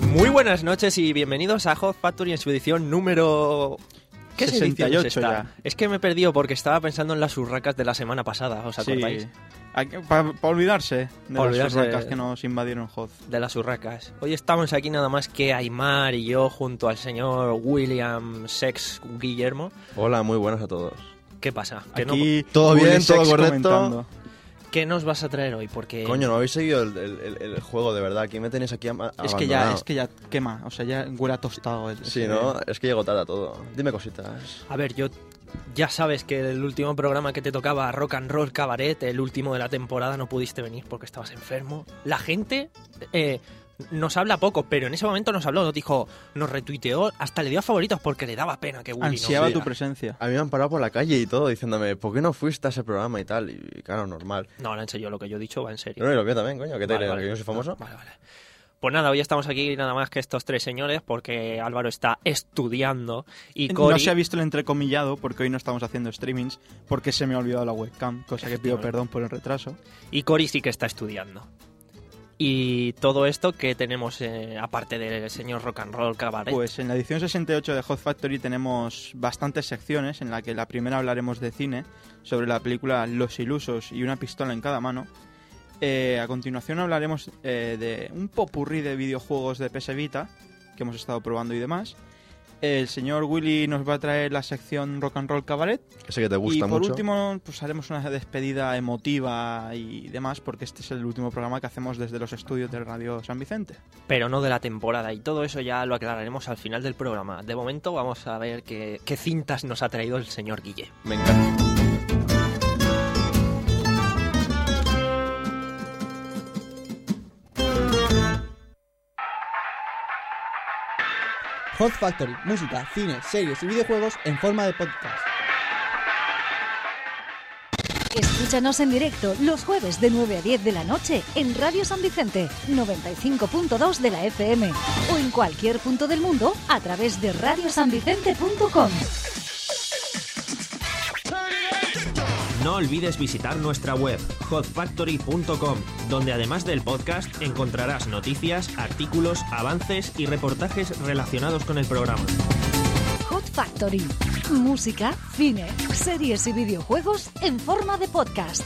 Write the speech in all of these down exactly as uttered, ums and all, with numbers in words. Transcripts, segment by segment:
Muy buenas noches y bienvenidos a Hot Factory en su edición número... ¿Qué sesenta y ocho es esta? ya. Es que me he perdido porque estaba pensando en las urracas de la semana pasada, ¿os acordáis? Sí. Para pa olvidarse de pa las olvidarse urracas que nos invadieron Hot. De las urracas. Hoy estamos aquí nada más que Aymar y yo junto al señor William Sex Guillermo. Hola, muy buenas a todos. ¿Qué pasa? ¿Que Aquí no... ¿Todo bien? ¿Todo correcto? Comentando. ¿Qué nos vas a traer hoy? Porque... Coño, no habéis seguido el, el, el juego de verdad. Aquí me tenéis aquí abandonado. Es que ya, es que ya quema, o sea, ya huele a tostado. El, sí, ¿no? Es que llego tarde a todo. Dime cositas. A ver, yo... Ya sabes que el último programa que te tocaba, Rock and Roll Cabaret, el último de la temporada, no pudiste venir porque estabas enfermo. La gente eh, nos habla poco, pero en ese momento nos habló, nos dijo, nos retuiteó, hasta le dio a favoritos porque le daba pena que Willy Ansiaba no tu presencia. A mí me han parado por la calle y todo diciéndome, ¿por qué no fuiste a ese programa y tal? Y claro, normal. No, no, en serio, lo que yo he dicho va en serio. No, y lo que también, coño, que te vale, crees, vale. que yo soy famoso. Vale, vale. Pues nada, hoy estamos aquí nada más que estos tres señores porque Álvaro está estudiando y Cory... No se ha visto el entrecomillado porque hoy no estamos haciendo streamings porque se me ha olvidado la webcam, cosa que pido perdón por el retraso. Y Cory sí que está estudiando. Y todo esto que tenemos, eh, aparte del señor Rock and Roll Cabaret. Pues en la edición sesenta y ocho de Hot Factory tenemos bastantes secciones, en la que la primera hablaremos de cine, sobre la película Los Ilusos y una pistola en cada mano. Eh, a continuación hablaremos eh, de un popurrí de videojuegos de P S Vita, que hemos estado probando y demás. El señor Willy nos va a traer la sección Rock and Roll Cabaret. Ese que te gusta y por mucho. último, pues haremos una despedida emotiva y demás, porque este es el último programa que hacemos desde los estudios de Radio San Vicente. Pero no de la temporada, y todo eso ya lo aclararemos al final del programa. De momento vamos a ver qué, qué cintas nos ha traído el señor Guille. Me encanta. Hot Factory, música, cine, series y videojuegos en forma de podcast. Escúchanos en directo los jueves de nueve a diez de la noche en Radio San Vicente, noventa y cinco punto dos de la F M o en cualquier punto del mundo a través de radio san vicente punto com. No olvides visitar nuestra web, hot factory punto com, donde además del podcast encontrarás noticias, artículos, avances y reportajes relacionados con el programa. Hot Factory, música, cine, series y videojuegos en forma de podcast.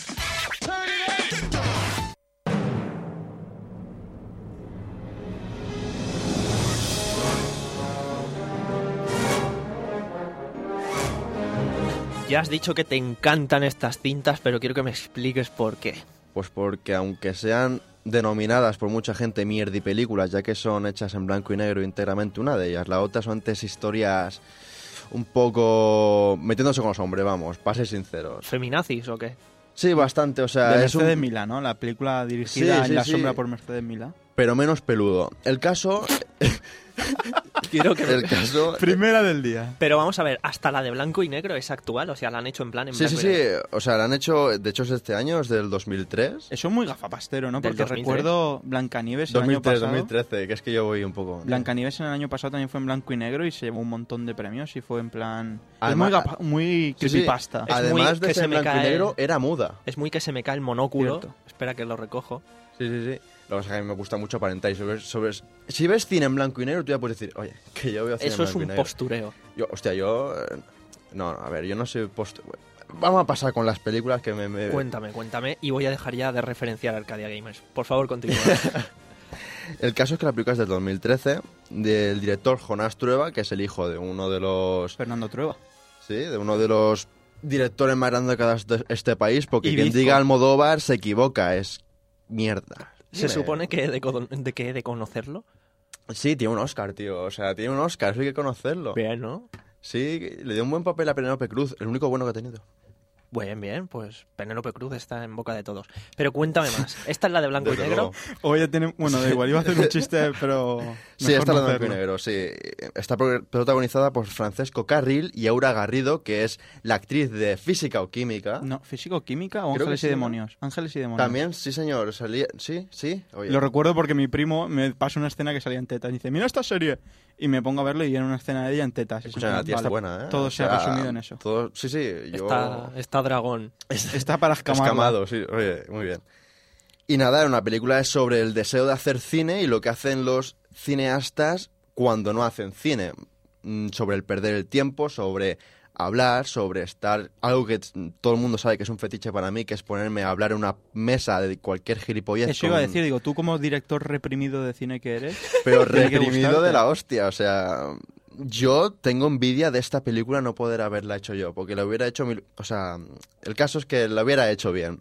Ya has dicho que te encantan estas cintas, pero quiero que me expliques por qué. Pues porque aunque sean denominadas por mucha gente mierdi películas, ya que son hechas en blanco y negro íntegramente una de ellas, la otra son antes historias un poco metiéndose con los hombres, vamos, para ser sinceros. ¿Feminazis o qué? Sí, bastante, o sea... De es Mercedes un... Milá, ¿no? La película dirigida Sí, en sí, la sí. sombra por Mercedes Milá. Pero menos peludo. El caso... Quiero que... El caso... Primera del día. Pero vamos a ver, hasta la de blanco y negro es actual, o sea, la han hecho en plan en Sí, sí, blanco y sí, negro. o sea, la han hecho, de hecho es de este año, es del dos mil tres. Eso es muy gafapastero, ¿no? Del Porque dos mil tres. recuerdo Blancanieves el dos mil tres, año pasado. dos mil trece, que es que yo voy un poco... Blancanieves en el año pasado también fue en blanco y negro y se llevó un montón de premios y fue en plan... Además- es muy, gapa- muy Sí, sí. creepypasta. Es Además muy de que ser se en me blanco y cae- negro, era muda. Es muy que se me cae el monóculo. Cierto. Espera que lo recojo. Sí, sí, sí. Lo que pasa es que a mí me gusta mucho aparentar y sobre, sobre... Si ves cine en blanco y negro, tú ya puedes decir, oye, que yo veo cine Eso en es blanco y un negro. postureo. Yo, hostia, yo... eh, No, no, a ver, yo no soy post... Vamos a pasar con las películas que me... me... Cuéntame, cuéntame, y voy a dejar ya de referenciar a Arcadia Gamers. Por favor, continúa. El caso es que la película es del dos mil trece, del director Jonás Trueba, que es el hijo de uno de los... Fernando Trueba. Sí, de uno de los directores más grandes de cada este, este país, porque Y quien bizco. diga Almodóvar se equivoca, es mierda. ¿Se Dime. supone que he de, con- de que he de conocerlo? Sí, tiene un Oscar, tío, o sea, tiene un Oscar, eso hay que conocerlo. Bien, ¿no? Sí, le dio un buen papel a Penélope Cruz, el único bueno que ha tenido. Bien, bien, pues Penélope Cruz está en boca de todos. Pero cuéntame más. ¿Esta es la de blanco Desde y negro? luego. O ya tiene... Bueno, da igual, iba a hacer un chiste, pero... Sí, mejor está no la de blanco y hacerlo. negro, sí. Está pro- protagonizada por Francesco Carril y Aura Garrido, que es la actriz de Física o Química. No, ¿físico-química o Creo Ángeles que y sí, ¿no? Demonios? Ángeles y Demonios. También, sí señor, salía... Sí, sí. Oye. Lo recuerdo porque mi primo me pasa una escena que salía en tetas y dice, mira esta serie. Y me pongo a verlo y era una escena de ella en tetas. Y es Escucha, en la plan, tía está vale, buena, ¿eh? Todo O se ha sea, resumido en eso. Todo, sí, sí, yo... Está, está dragón. Está para escamarla. Escamado, sí, oye, muy bien. Y nada, era una película es sobre el deseo de hacer cine y lo que hacen los cineastas cuando no hacen cine, mm, sobre el perder el tiempo, sobre hablar, sobre estar, algo que todo el mundo sabe que es un fetiche para mí, que es ponerme a hablar en una mesa de cualquier gilipollez. Eso iba a con- decir, digo, tú como director reprimido de cine que eres, Pero tiene que reprimido gustarte. de la hostia, o sea, yo tengo envidia de esta película no poder haberla hecho yo, porque la hubiera hecho, mil- o sea, el caso es que la hubiera hecho bien.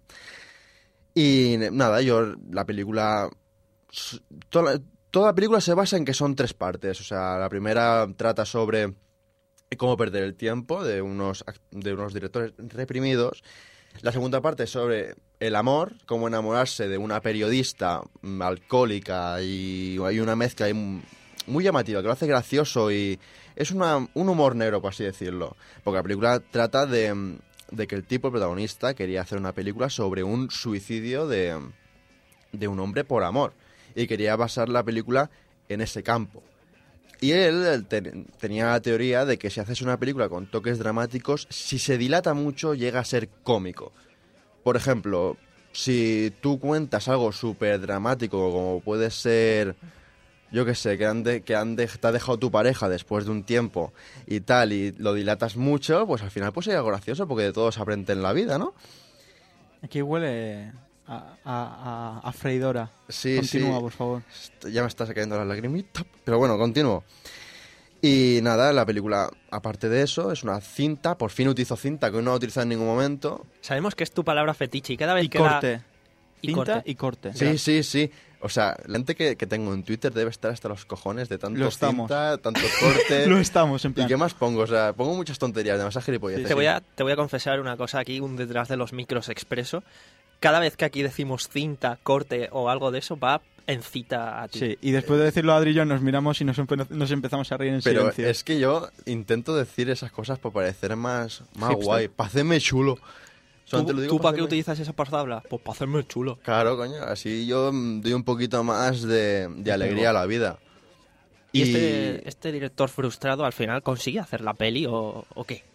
Y nada, yo la película, s- toda la, toda la película se basa en que son tres partes, o sea, la primera trata sobre cómo perder el tiempo de unos, ac- de unos directores reprimidos. La segunda parte es sobre el amor, cómo enamorarse de una periodista mm, alcohólica y hay una mezcla ahí m- muy llamativa que lo hace gracioso y es una, un humor negro, por así decirlo. Porque la película trata de, mm, de que el tipo, el protagonista, quería hacer una película sobre un suicidio de, de un hombre por amor y quería basar la película en ese campo. Y él, él te- tenía la teoría de que si haces una película con toques dramáticos, si se dilata mucho llega a ser cómico. Por ejemplo, si tú cuentas algo súper dramático como puede ser, yo qué sé, que, han de- que han de- te ha dejado tu pareja después de un tiempo y tal, y lo dilatas mucho, pues al final pues sería gracioso porque de todo se aprende en la vida, ¿no? Aquí huele a, a, a, a freidora. Sí, Continúa, sí. por favor. Est- Ya me está cayendo la lagrimita, pero bueno, continúo. Y nada, la película, aparte de eso, es una cinta, por fin utilizo cinta que no he utilizado en ningún momento. Sabemos que es tu palabra fetiche y cada vez Y que la- corte. y Cinta corte. y corte. Sí, sí, sí. O sea, la gente que, que tengo en Twitter debe estar hasta los cojones de tanto Lo estamos. cinta, tanto corte. Lo estamos, en ¿Y plan. qué más pongo? O sea, pongo muchas tonterías, demasiadas gilipolleces. Te voy, a, te voy a confesar una cosa aquí, un detrás de los micros expreso. Cada vez que aquí decimos cinta, corte o algo de eso, va en cita a ti. Sí, y después de decirlo a Adri y yo nos miramos y nos, empe- nos empezamos a reír en Pero silencio. es que yo intento decir esas cosas para parecer más, más Hipster. guay, para hacerme chulo. Solamente ¿Tú, lo digo tú para qué hacerme- utilizas esa palabra? Pues para hacerme chulo. Claro, coño, así yo mm, doy un poquito más de, de alegría a la vida. ¿Y, este, este director frustrado al final consigue hacer la peli o, o qué?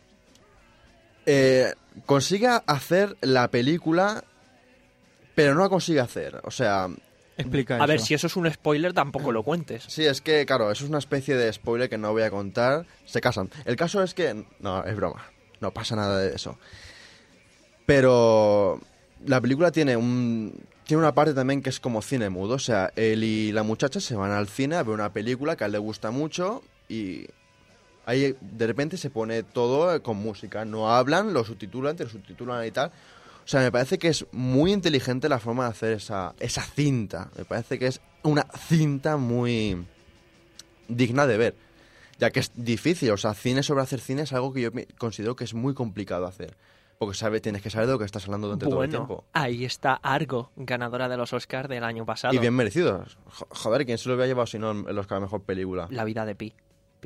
eh, consigue hacer la película, pero no la consigue hacer. O sea, Explica A ver, eso. si eso es un spoiler, tampoco lo cuentes. sí, es que, claro, eso es una especie de spoiler que no voy a contar. Se casan. El caso es que... No, es broma. No pasa nada de eso. Pero la película tiene un... Tiene una parte también que es como cine mudo. O sea, él y la muchacha se van al cine a ver una película que a él le gusta mucho y... Ahí de repente se pone todo con música. No hablan, lo subtitulan, te lo subtitulan y tal. O sea, me parece que es muy inteligente la forma de hacer esa, esa cinta. Me parece que es una cinta muy digna de ver. Ya que es difícil. O sea, cine sobre hacer cine es algo que yo me- considero que es muy complicado hacer. Porque sabe, tienes que saber de lo que estás hablando durante todo el Bueno, tiempo. ahí está Argo, ganadora de los Oscars del año pasado. Y bien merecido. Jo- Joder, ¿quién se lo había llevado si no el Oscar a Mejor Película? La vida de Pi.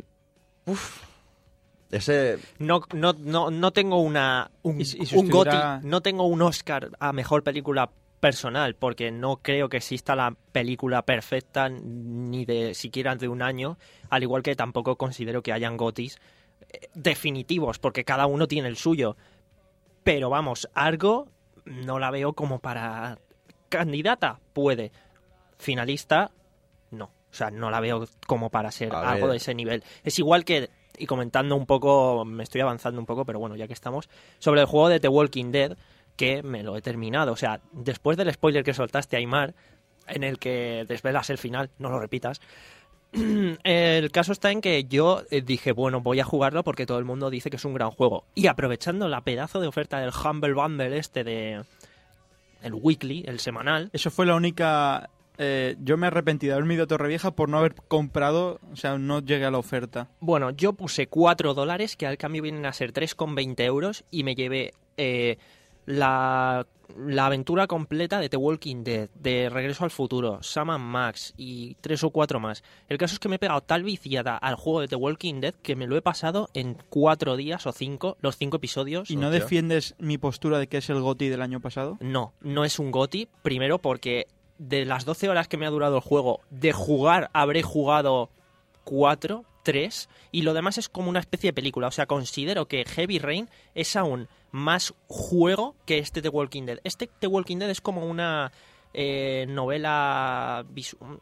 Ese... No, no, no, no tengo una un, Y si- y si un Goti, estuviera- no tengo un Oscar a mejor película personal, porque no creo que exista la película perfecta ni de siquiera de un año, al igual que tampoco considero que hayan Gotis eh, definitivos, porque cada uno tiene el suyo. Pero vamos, Argo no la veo como para candidata, puede. Finalista, no. O sea, no la veo como para ser A algo ver. de ese nivel. Es igual que, y comentando un poco, me estoy avanzando un poco, pero bueno, ya que estamos, sobre el juego de The Walking Dead, que me lo he terminado. O sea, después del spoiler que soltaste, Aymar, en el que desvelas el final, no lo repitas, el caso está en que yo eh, dije, bueno, voy a jugarlo porque todo el mundo dice que es un gran juego. Y aprovechando la pedazo de oferta del Humble Bundle este de... el weekly, el semanal, Eso fue la única... eh, yo me arrepentí de haberme ido a Torrevieja por no haber comprado, o sea, no llegué a la oferta. bueno, yo puse cuatro dólares, que al cambio vienen a ser tres con veinte euros, y me llevé eh, la, la aventura completa de The Walking Dead, de Regreso al Futuro, Sam and Max y tres o cuatro más. El caso es que me he pegado tal viciada al juego de The Walking Dead que me lo he pasado en cuatro días o cinco, los cinco episodios. ¿Y no Hostia. defiendes mi postura de que es el GOTY del año pasado? No, no es un GOTY, primero porque de las doce horas que me ha durado el juego, de jugar habré jugado cuatro, tres, y lo demás es como una especie de película. O sea, considero que Heavy Rain es aún más juego que este The Walking Dead. Este The Walking Dead es como una eh, novela visu-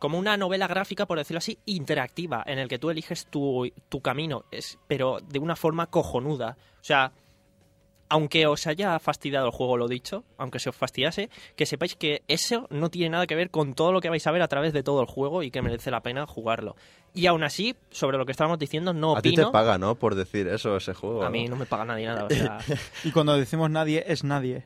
como una novela gráfica, por decirlo así, interactiva, en el que tú eliges tu, tu camino, es, pero de una forma cojonuda. O sea, aunque os haya fastidiado el juego, lo dicho, aunque se os fastidiase, que sepáis que eso no tiene nada que ver con todo lo que vais a ver a través de todo el juego y que merece la pena jugarlo. Y aún así, sobre lo que estábamos diciendo, no A ti opino... te paga, ¿no? Por decir eso, ese juego. A ¿no? mí no me paga nadie nada, o sea... Y cuando decimos nadie, es nadie.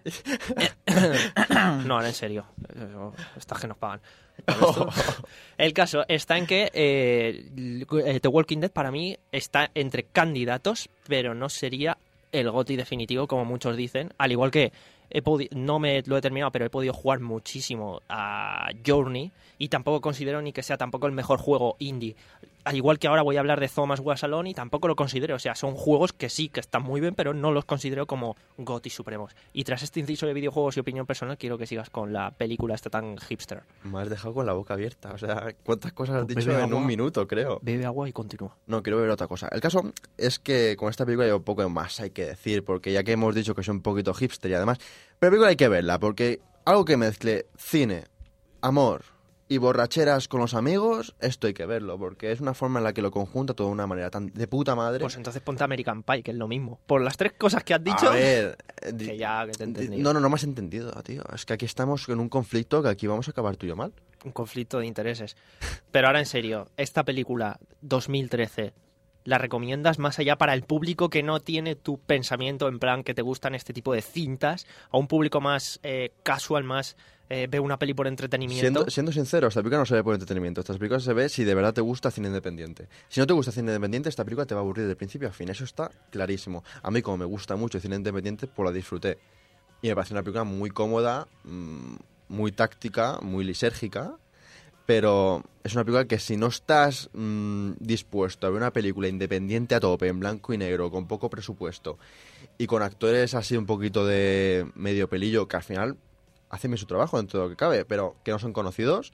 No, ahora en serio. Estas que nos pagan. Esto- El caso está en que eh, The Walking Dead para mí está entre candidatos, pero no sería el GOTY definitivo, como muchos dicen. Al igual que he podi- no me lo he terminado, pero he podido jugar muchísimo a Journey y tampoco considero ni que sea tampoco el mejor juego indie. Al igual que ahora voy a hablar de Thomas Was Alone y tampoco lo considero. O sea, son juegos que sí, que están muy bien, pero no los considero como GOTY supremos. Y tras este inciso de videojuegos y opinión personal, quiero que sigas con la película esta tan hipster. Me has dejado con la boca abierta. O sea, ¿cuántas cosas has Pues dicho bebe en agua. un minuto, creo? Bebe agua y continúa. No, quiero ver otra cosa. El caso es que con esta película hay un poco más hay que decir, porque ya que hemos dicho que es un poquito hipster y además... Pero la película hay que verla, porque algo que mezcle cine, amor y borracheras con los amigos, esto hay que verlo, porque es una forma en la que lo conjunta todo de una manera tan de puta madre. Pues entonces ponte American Pie, que es lo mismo. Por las tres cosas que has dicho... A ver... eh, di- Que ya, que te he di- entendido. No, no, no me has entendido, tío. Es que aquí estamos en un conflicto que aquí vamos a acabar tú y yo mal. Un conflicto de intereses. Pero ahora en serio, esta película dos mil trece, ¿la recomiendas más allá para el público que no tiene tu pensamiento en plan que te gustan este tipo de cintas? A un público más eh, casual, más eh, ve una peli por entretenimiento. Siendo, siendo sincero, esta película no se ve por entretenimiento. Esta película se ve si de verdad te gusta cine independiente. Si no te gusta cine independiente, esta película te va a aburrir de principio a fin. Eso está clarísimo. A mí, como me gusta mucho el cine independiente, pues la disfruté. Y me parece una película muy cómoda, mmm, muy táctica, muy lisérgica. Pero es una película que si no estás mmm, dispuesto a ver una película independiente a tope, en blanco y negro, con poco presupuesto, y con actores así un poquito de medio pelillo, que al final hacen bien su trabajo dentro de lo que cabe, pero que no son conocidos,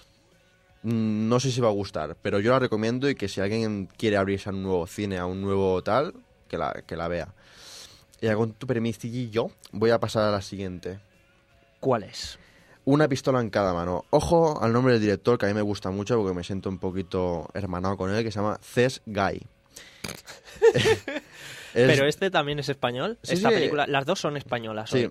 mmm, no sé si va a gustar. Pero yo la recomiendo y que si alguien quiere abrirse a un nuevo cine, a un nuevo tal, que la, que la vea. Y con tu permisillo voy a pasar a la siguiente. ¿Cuál es? Una pistola en cada mano. Ojo al nombre del director, que a mí me gusta mucho porque me siento un poquito hermanado con él, que se llama Ces Guy. Es- Pero este también es español. Sí, Esta sí. película, las dos son españolas. Sí. oye.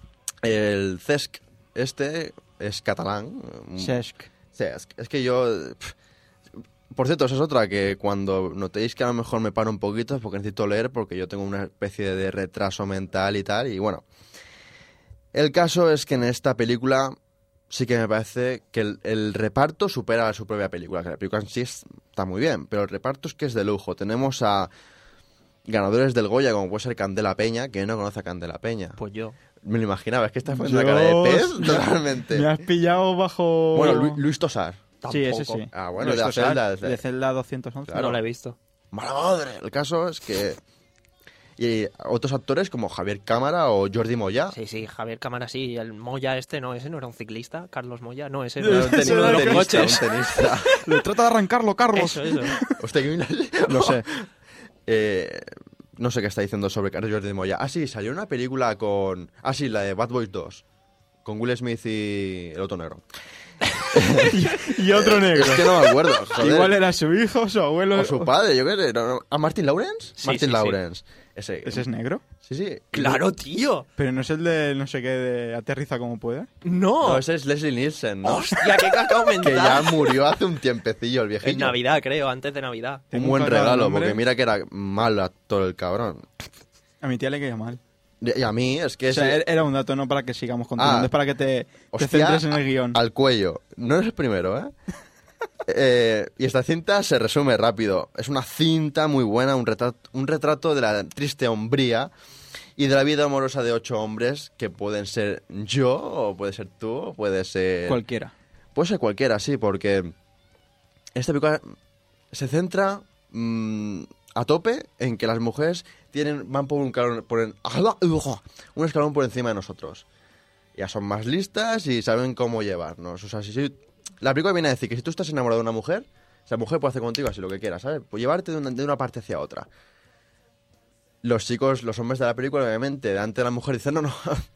El Cesc este es catalán. Cesc. Cesc. Es que yo... pff, por cierto, esa es otra que cuando notéis que a lo mejor me paro un poquito es porque necesito leer, porque yo tengo una especie de retraso mental y tal, y bueno... El caso es que en esta película sí que me parece que el, el reparto supera a su propia película, que la película en sí está muy bien, pero el reparto es que es de lujo. Tenemos a ganadores del Goya, como puede ser Candela Peña, que no conoce a Candela Peña. Pues yo. Me lo imaginaba, es que estás poniendo Yo- una cara de pez totalmente. Me has pillado bajo... Bueno, Lu- Luis Tosar. Sí, ese Tampoco. sí. Ah, bueno, Luis de la Tosar, celda, de- de Celda doscientos once. Claro. No la he visto. ¡Mala madre! El caso es que... Y otros actores como Javier Cámara o Jordi Moya. Sí, sí, Javier Cámara sí. El Moya este, no, ese no era un ciclista. Carlos Moya, no, ese no Un era un tenista, uno de un los tenista, coches. un tenista. Le trata de arrancarlo, Carlos. Eso, eso. Hostia, que bien Lo sé. Eh, no sé qué está diciendo sobre Carlos Jordi Moya. Ah, sí, salió una película con... Ah, sí, la de Bad Boys dos. Con Will Smith y el otro negro. Y otro negro. Es que no me acuerdo, joder. Igual era su hijo, su abuelo... O su padre, yo qué sé. no, no. ¿A Martin Lawrence? Sí, Martin sí, sí. Lawrence. Ese, ¿Ese es negro? Sí, sí. Claro, tío. Pero no es el de no sé qué de aterriza como puede. No. No, ese es Leslie Nielsen, ¿no? Hostia, qué cacao Que mental. ya murió hace un tiempecillo el viejillo. En Navidad, creo, antes de Navidad. Un Tengo buen cagado el regalo, nombre. porque mira que era mal actor el cabrón. A mi tía le caía mal. Y a mí es que O sea, ese- er- era un dato, no para que sigamos continuando, Ah. es para que te, te Hostia, centres en el guión. al cuello. No eres el primero, ¿eh? Eh, y esta cinta se resume rápido. Es una cinta muy buena, un retrato, un retrato de la triste hombría y de la vida amorosa de ocho hombres que pueden ser yo, o puede ser tú, o puede ser... Cualquiera. Puede ser cualquiera, sí, porque esta película se centra mm, a tope en que las mujeres tienen van por un escalón por, en- un escalón por encima de nosotros. Ya son más listas y saben cómo llevarnos. O sea, si, si- la película viene a decir que si tú estás enamorado de una mujer, esa mujer puede hacer contigo así lo que quiera, ¿sabes? Pues llevarte de una, de una parte hacia otra. Los chicos, los hombres de la película, obviamente, delante de la mujer dicen, no, no,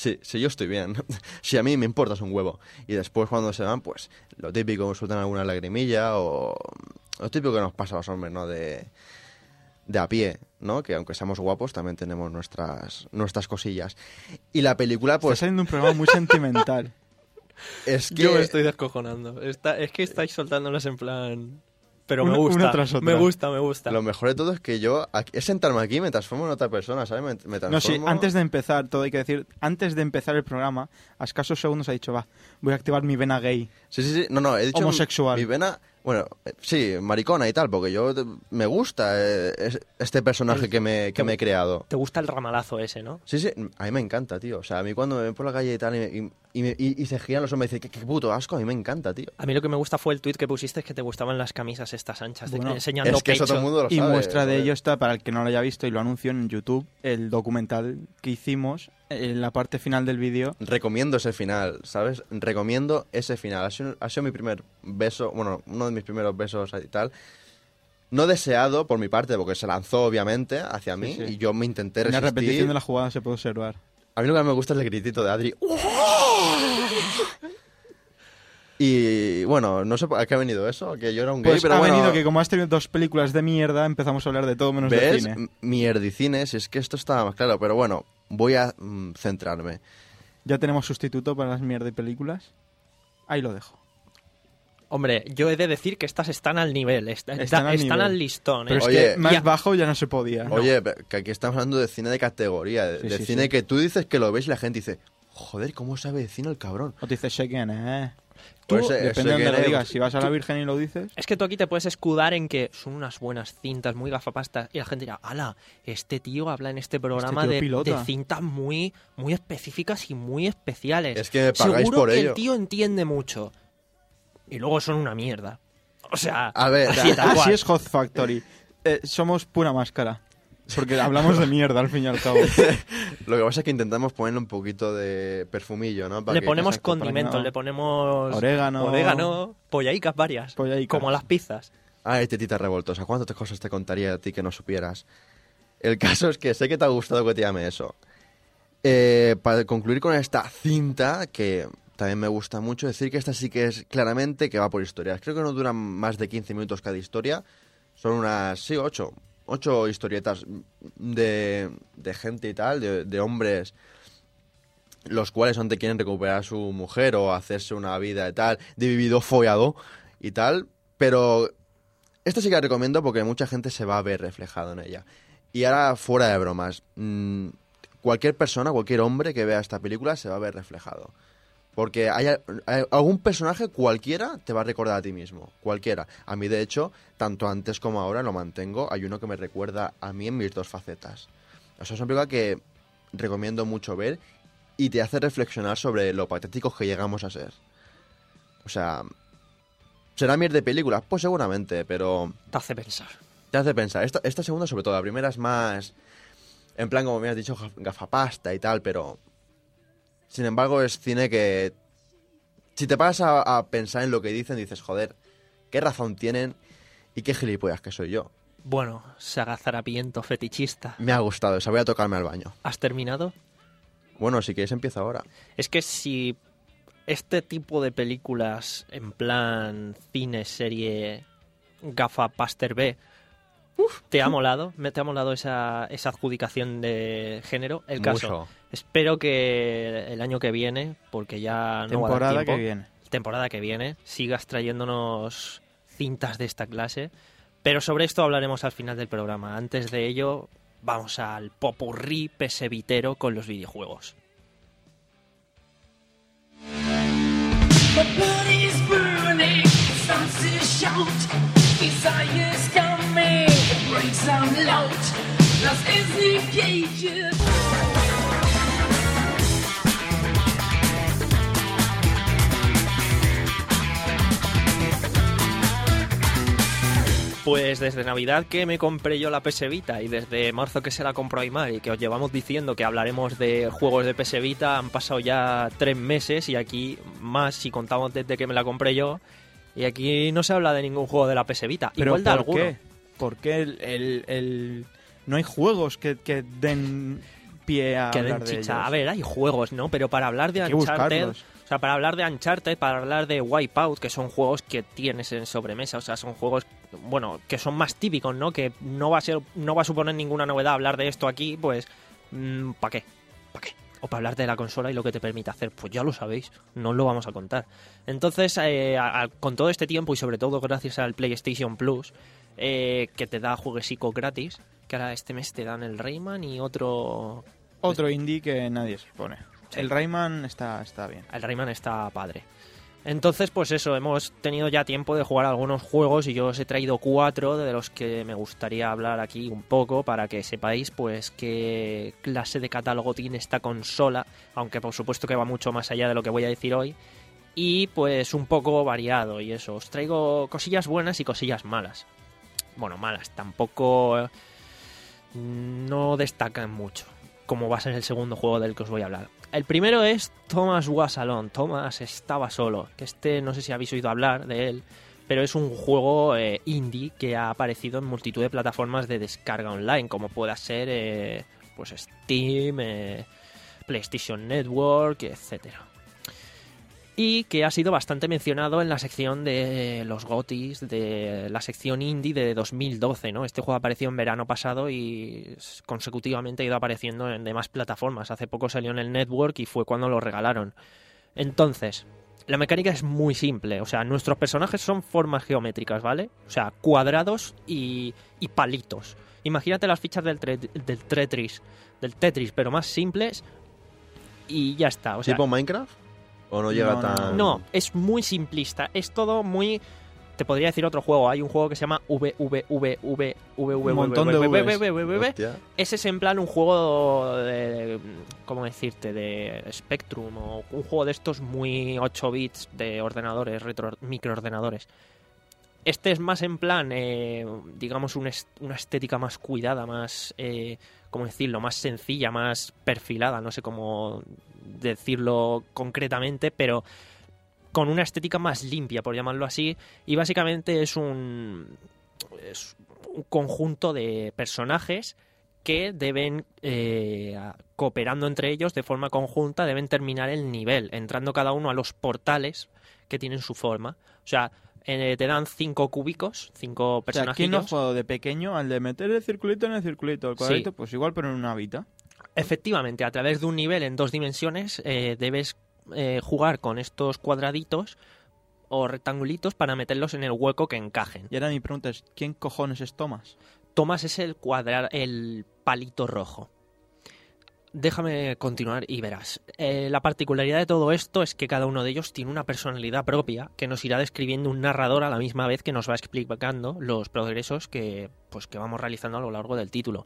sí, sí, yo estoy bien. Si a mí me importas un huevo. Y después cuando se van, pues lo típico, sueltan alguna lagrimilla o lo típico que nos pasa a los hombres, ¿no? De, de a pie, ¿no? Que aunque seamos guapos también tenemos nuestras, nuestras cosillas. Y la película, pues... Está saliendo un programa muy sentimental. Es que... Yo me estoy descojonando. Está, es que estáis soltándolas en plan... Pero Una- me gusta, una tras otra. me gusta, me gusta. Lo mejor de todo es que yo, aquí- es sentarme aquí, me transformo en otra persona, ¿sabes? Me, me No, sí, transformo... antes de empezar, todo hay que decir, antes de empezar el programa, a escasos segundos ha dicho, va, voy a activar mi vena gay. Sí, sí, sí. No, no, he dicho... Homosexual. Mi vena... Bueno, eh, sí, maricona y tal, porque yo eh, me gusta eh, es- este personaje El- que me, que me he creado. Te gusta el ramalazo ese, ¿no? Sí, sí, a mí me encanta, tío. O sea, a mí cuando me ven por la calle y tal y, y, y, me- y- y se giran los hombres y dicen, ¿qué, qué puto asco, a mí me encanta, tío. A mí lo que me gusta fue el tuit que pusiste, es que te gustaban las camisas estas anchas, de- Bueno, enseñando Es que eso pecho. todo el mundo lo Y sabe. muestra de joder. ello está, para el que no lo haya visto y lo anuncio en YouTube, el documental que hicimos, en la parte final del vídeo. Recomiendo ese final, ¿sabes? Recomiendo ese final. Ha sido, ha sido mi primer beso, bueno, uno de mis primeros besos y tal. No deseado por mi parte, porque se lanzó obviamente hacia mí sí. y yo me intenté En la resistir. repetición de la jugada se puede observar. A mí lo que más me gusta es el gritito de Adri. Y bueno, no sé a qué ha venido eso, que yo era un gay, Pues pero ha bueno, venido que como has tenido dos películas de mierda, empezamos a hablar de todo menos de ¿ves? cine. M- Mierdicines, es que esto estaba más claro, pero bueno, voy a mm, centrarme. Ya tenemos sustituto para las mierda y películas. Ahí lo dejo. Hombre, yo he de decir que estas están al nivel, est- Están están, al están nivel. al listón. Pero ¿eh? es Oye, que más ya- bajo ya no se podía. Oye, pe- que aquí estamos hablando de cine de categoría, de, Sí, de sí, cine sí. que tú dices que lo ves y la gente dice, joder, ¿cómo sabe de cine el cabrón? O te dices Shaken, ¿eh? Tú, Depende de donde lo digas. Si vas a la Virgen y lo dices... Es que tú aquí te puedes escudar en que son unas buenas cintas, muy gafapastas, y la gente dirá, ala, este tío habla en este programa tío de, pilota". de cintas muy, muy específicas y muy especiales. Es que me pagáis Seguro por que ello. el tío entiende mucho. Y luego son una mierda. O sea, A ver, así, tal Así cual. es Hot Factory. Eh, somos pura máscara. Porque hablamos de mierda al fin y al cabo. Lo que pasa es que intentamos ponerle un poquito de perfumillo, ¿no? Para Le que- ponemos exacto, para que condimentos, no- le ponemos Orégano. orégano, pollaicas varias, Pollaicas. como las pizzas. Ay, tetita revoltosa, ¿cuántas cosas te contaría a ti que no supieras? El caso es que sé que te ha gustado que te llame eso. Eh, para concluir con esta cinta, que también me gusta mucho, decir que esta sí que es claramente que va por historias. Creo que no duran más de quince minutos cada historia. Son unas, sí, ocho. Ocho historietas de, de gente y tal, de, de hombres los cuales antes quieren recuperar a su mujer o hacerse una vida y tal, de vivido follado y tal, pero esta sí que la recomiendo porque mucha gente se va a ver reflejado en ella. Y ahora, fuera de bromas, mmm, cualquier persona, cualquier hombre que vea esta película se va a ver reflejado. Porque hay, hay algún personaje cualquiera te va a recordar a ti mismo, cualquiera. A mí, de hecho, tanto antes como ahora lo mantengo, hay uno que me recuerda a mí en mis dos facetas. O sea, es una película que recomiendo mucho ver y te hace reflexionar sobre lo patéticos que llegamos a ser. O sea, ¿será mierda de películas? Pues seguramente, pero Te hace pensar. te hace pensar. Esta, esta segunda, sobre todo, la primera es más, en plan, como me has dicho, gaf- gafapasta y tal, pero sin embargo es cine que, si te paras a, a pensar en lo que dicen, dices, joder, qué razón tienen y qué gilipollas que soy yo. Bueno, saga zarapiento fetichista. Me ha gustado, o sea, voy a tocarme al baño. ¿Has terminado? Bueno, si quieres empiezo ahora. Es que si este tipo de películas en plan cine, serie, gafa, Paster B, te ha molado, me te ha molado esa, esa adjudicación de género, el caso. Mucho. Espero que el año que viene, porque ya no va a dar Temporada tiempo, que viene. temporada que viene, sigas trayéndonos cintas de esta clase. Pero sobre esto hablaremos al final del programa. Antes de ello, vamos al popurrí pesevitero con los videojuegos. The blood is burning, sun's shout, desire's coming, the brakes are loud, lost is the cages. Pues desde Navidad que me compré yo la P S Vita y desde marzo que se la compró Aymar y que os llevamos diciendo que hablaremos de juegos de P S Vita, han pasado ya tres meses y aquí más si contamos desde que me la compré yo y aquí no se habla de ningún juego de la P S Vita, ¿Pero igual de por alguno. qué? ¿Por qué el, el- el- no hay juegos que, que den pie a que hablar den de chicha. ellos. A ver, hay juegos, ¿no? Pero para hablar de Hay que Uncharted, buscarlos. o sea, para hablar de Uncharted, para hablar de Wipeout, que son juegos que tienes en sobremesa, o sea, son juegos, bueno, que son más típicos, ¿no? Que no va a ser, no va a suponer ninguna novedad hablar de esto aquí, pues, ¿para qué? ¿Para qué? O para hablar de la consola y lo que te permite hacer, pues ya lo sabéis, no os lo vamos a contar. Entonces, eh, a- a- con todo este tiempo y sobre todo gracias al PlayStation Plus, eh, que te da jueguesico gratis, que ahora este mes te dan el Rayman y otro... Otro indie que nadie se pone. El Rayman está, está bien. El Rayman está padre. Entonces, pues eso, hemos tenido ya tiempo de jugar algunos juegos y yo os he traído cuatro de los que me gustaría hablar aquí un poco para que sepáis pues qué clase de catálogo tiene esta consola, aunque por supuesto que va mucho más allá de lo que voy a decir hoy, y pues un poco variado y eso. Os traigo cosillas buenas y cosillas malas. Bueno, malas, tampoco eh, no destacan mucho, como va a ser el segundo juego del que os voy a hablar. El primero es Thomas Was Alone. Thomas estaba solo. Que este no sé si habéis oído hablar de él, pero es un juego eh, indie que ha aparecido en multitud de plataformas de descarga online, como pueda ser eh, pues Steam, eh, PlayStation Network, etcétera. Y que ha sido bastante mencionado en la sección de los GOTYs, de la sección indie de dos mil doce, ¿no? Este juego apareció en verano pasado y consecutivamente ha ido apareciendo en demás plataformas. Hace poco salió en el Network y fue cuando lo regalaron. Entonces, la mecánica es muy simple. O sea, nuestros personajes son formas geométricas, ¿vale? O sea, cuadrados y, y palitos. Imagínate las fichas del, tre- del Tetris, del Tetris, pero más simples y ya está. O sea, ¿Tipo Minecraft? ¿O no llega No, no, tan...? no, es muy simplista. Es todo muy... Te podría decir otro juego. Hay un juego que se llama V V V V V V Un montón de V Vs. V V V. Hostia. Ese es en plan un juego de... ¿Cómo decirte? De Spectrum o un juego de estos muy ocho bits de ordenadores, retro, microordenadores. Este es más en plan, eh, digamos, un est- una estética más cuidada, más, eh, ¿cómo decirlo? Más sencilla, más perfilada, no sé cómo decirlo concretamente, pero con una estética más limpia, por llamarlo así, y básicamente es un, es un conjunto de personajes que deben, eh, cooperando entre ellos de forma conjunta, deben terminar el nivel, entrando cada uno a los portales que tienen su forma. O sea, eh, te dan cinco cúbicos, cinco O sea, ¿quién personajes. no ha jugado de pequeño al de meter el circulito en el circulito, el cuadradito? Sí. Pues igual, pero en una vida. Efectivamente, a través de un nivel en dos dimensiones eh, debes eh, jugar con estos cuadraditos o rectangulitos para meterlos en el hueco que encajen. Y ahora mi pregunta es, ¿quién cojones es Thomas? Thomas es el cuadra el palito rojo. Déjame continuar y verás. Eh, la particularidad de todo esto es que cada uno de ellos tiene una personalidad propia que nos irá describiendo un narrador a la misma vez que nos va explicando los progresos que, pues, que vamos realizando a lo largo del título.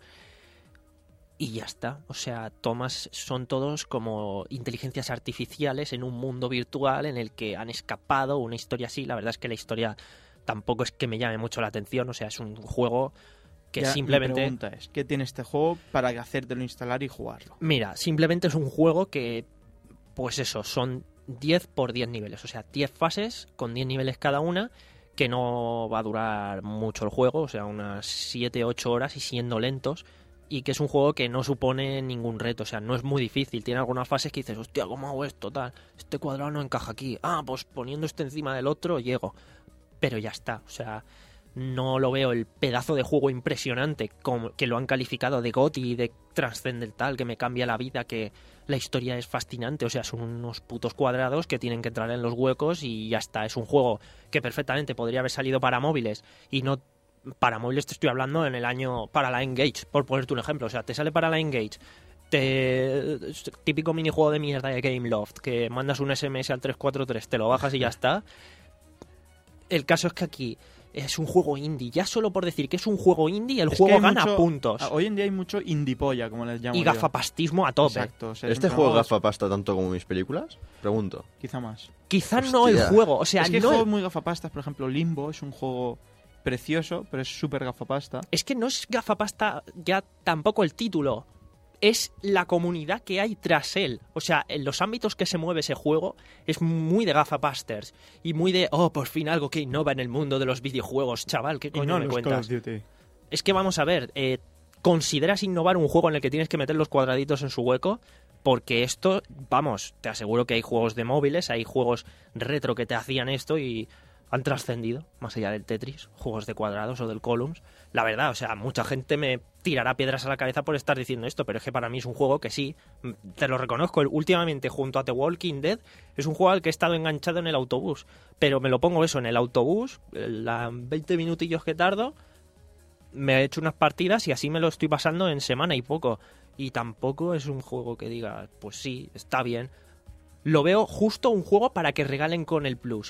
Y ya está. O sea, Thomas son todos como inteligencias artificiales en un mundo virtual en el que han escapado, una historia así. La verdad es que la historia tampoco es que me llame mucho la atención. O sea, es un juego que Ya, simplemente... Mi pregunta es, ¿qué tiene este juego para hacértelo instalar y jugarlo? Mira, simplemente es un juego que, pues eso, son diez por diez niveles. O sea, diez fases con diez niveles cada una, que no va a durar mucho el juego, o sea, unas siete ocho horas y siendo lentos. Y que es un juego que no supone ningún reto, o sea, no es muy difícil. Tiene algunas fases que dices, hostia, ¿cómo hago esto? Tal, este cuadrado no encaja aquí. Ah, pues poniendo este encima del otro llego. Pero ya está, o sea, no lo veo el pedazo de juego impresionante como que lo han calificado de GOTY, de trascendental, que me cambia la vida, que la historia es fascinante. O sea, son unos putos cuadrados que tienen que entrar en los huecos y ya está. Es un juego que perfectamente podría haber salido para móviles y no... Para móviles te estoy hablando en el año para la Engage, por ponerte un ejemplo. O sea, te sale para la Engage, te... típico minijuego de mierda de Gameloft, que mandas un S M S al tres cuatro tres, te lo bajas y ya está. El caso es que aquí es un juego indie. Ya solo por decir que es un juego indie, el Es que juego hay gana mucho- puntos. ah, Hoy en día hay mucho indie-polla, como les llamo Y yo. gafapastismo a tope. Exacto. o sea, ¿Este no, juego gafapasta tanto como mis películas? Pregunto. Quizá más. Quizá no el Hostia. juego, o sea, es que hay no el- juegos muy gafapastas, por ejemplo, Limbo es un juego precioso, pero es súper gafapasta. es que no es gafapasta ya tampoco el título. Es la comunidad que hay tras él. O sea, en los ámbitos que se mueve ese juego es muy de gafapasters. Y muy de, oh, por fin algo que innova en el mundo de los videojuegos, chaval, ¿qué Y coño no me los Call cuentas? of Duty. Es que vamos a ver, eh, ¿consideras innovar un juego en el que tienes que meter los cuadraditos en su hueco? Porque esto, vamos, te aseguro que hay juegos de móviles, hay juegos retro que te hacían esto y han trascendido, más allá del Tetris, juegos de cuadrados o del Columns. La verdad, o sea, mucha gente me tirará piedras a la cabeza por estar diciendo esto, pero es que para mí es un juego que sí, te lo reconozco, últimamente junto a The Walking Dead, es un juego al que he estado enganchado en el autobús, pero me lo pongo eso, en el autobús, las veinte minutillos que tardo, me he hecho unas partidas y así me lo estoy pasando en semana y poco. Y tampoco es un juego que diga, pues sí, está bien. Lo veo justo un juego para que regalen con el Plus.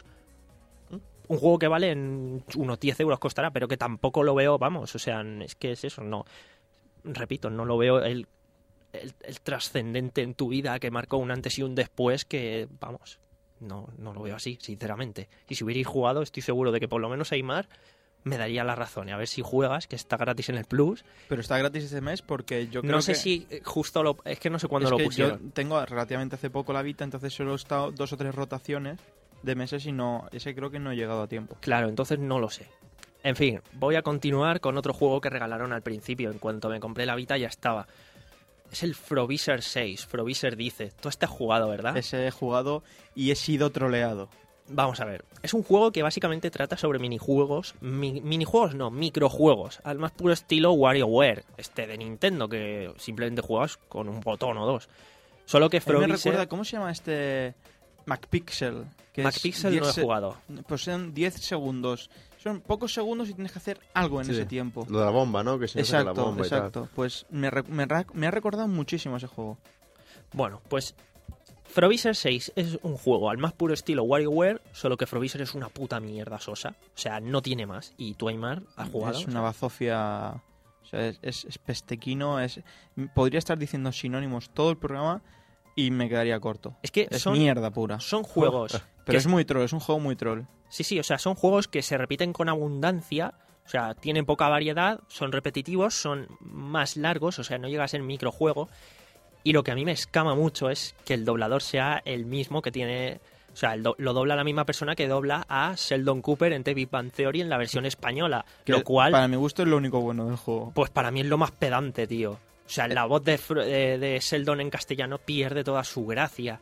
Un juego que vale en unos diez euros costará, pero que tampoco lo veo, vamos, o sea, es que es eso, no. Repito, no lo veo el, el, el trascendente en tu vida que marcó un antes y un después que, vamos, no, no lo veo así, sinceramente. Y si hubierais jugado, estoy seguro de que por lo menos Aymar me daría la razón. Y a ver si juegas, que está gratis en el Plus. Pero está gratis este mes porque yo creo No sé que... si justo lo... Es que no sé cuándo es lo que pusieron. yo tengo relativamente hace poco la Vita, entonces solo he estado dos o tres rotaciones de meses y no... Ese creo que no he llegado a tiempo. Claro, entonces no lo sé. En fin, voy a continuar con otro juego que regalaron al principio. En cuanto me compré la Vita ya estaba. Es el Frobisher seis. Frobisher dice... Tú este has jugado, ¿verdad? Ese he jugado y he sido troleado. Vamos a ver, es un juego que básicamente trata sobre minijuegos, mi, minijuegos no, microjuegos, al más puro estilo WarioWare, este de Nintendo, que simplemente juegas con un botón o dos. Solo que A mí me Frobisher... recuerda, ¿cómo se llama este MacPixel? Que es MacPixel diez no he se- jugado. Pues son diez segundos. Son pocos segundos y tienes que hacer algo en Sí. ese tiempo. Lo de la bomba, ¿no? Que se saca la Exacto, bomba y tal. exacto. Pues me, re- me, ra- me ha recordado muchísimo ese juego. Bueno, pues Frobisher seis es un juego al más puro estilo WarioWare, solo que Frobisher es una puta mierda sosa. O sea, no tiene más. Y tú, Aymar, has jugado. Es O una sea, bazofia... O sea, es, es, es pestequino, es... Podría estar diciendo sinónimos todo el programa y me quedaría corto. es que Es son, mierda pura. son juegos... Pero que es muy troll, es un juego muy troll. Sí, sí, o sea, son juegos que se repiten con abundancia, o sea, tienen poca variedad, son repetitivos, son más largos, o sea, no llega a ser microjuego. Y lo que a mí me escama mucho es que el doblador sea el mismo que tiene... O sea, el do- lo dobla la misma persona que dobla a Sheldon Cooper en The Big Bang Theory en la versión española. Que Lo cual, para mi gusto es lo único bueno del juego. pues para mí es lo más pedante, tío. O sea, la voz de, Fro- de, de Sheldon en castellano pierde toda su gracia.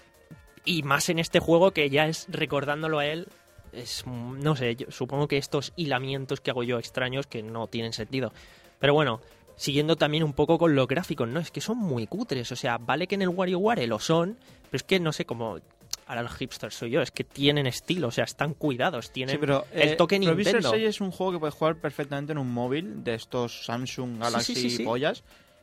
Y más en este juego que ya es, recordándolo a él, es, no sé, yo supongo que estos hilamientos que hago yo extraños que no tienen sentido. Pero bueno, siguiendo también un poco con los gráficos, ¿no? Es que son muy cutres, o sea, vale que en el WarioWare lo son, pero es que no sé cómo... Ahora el hipster soy yo, es que tienen estilo, o sea, están cuidados, tienen Sí, pero el eh, toque Frobisher Nintendo. seis es un juego que puedes jugar perfectamente en un móvil de estos Samsung Galaxy sí, sí, sí. pollas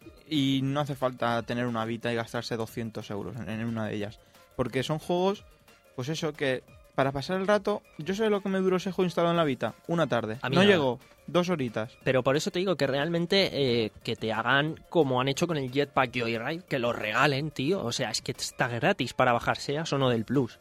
y no hace falta tener una Vita y gastarse doscientos euros en, en una de ellas. Porque son juegos, pues eso, que para pasar el rato, yo sé lo que me duró ese juego instalado en la Vita, una tarde. A mí No nada. llegó, dos horitas. Pero por eso te digo que realmente eh, que te hagan como han hecho con el Jetpack Joyride, que lo regalen, tío. O sea, es que está gratis para bajarse a Sono del Plus.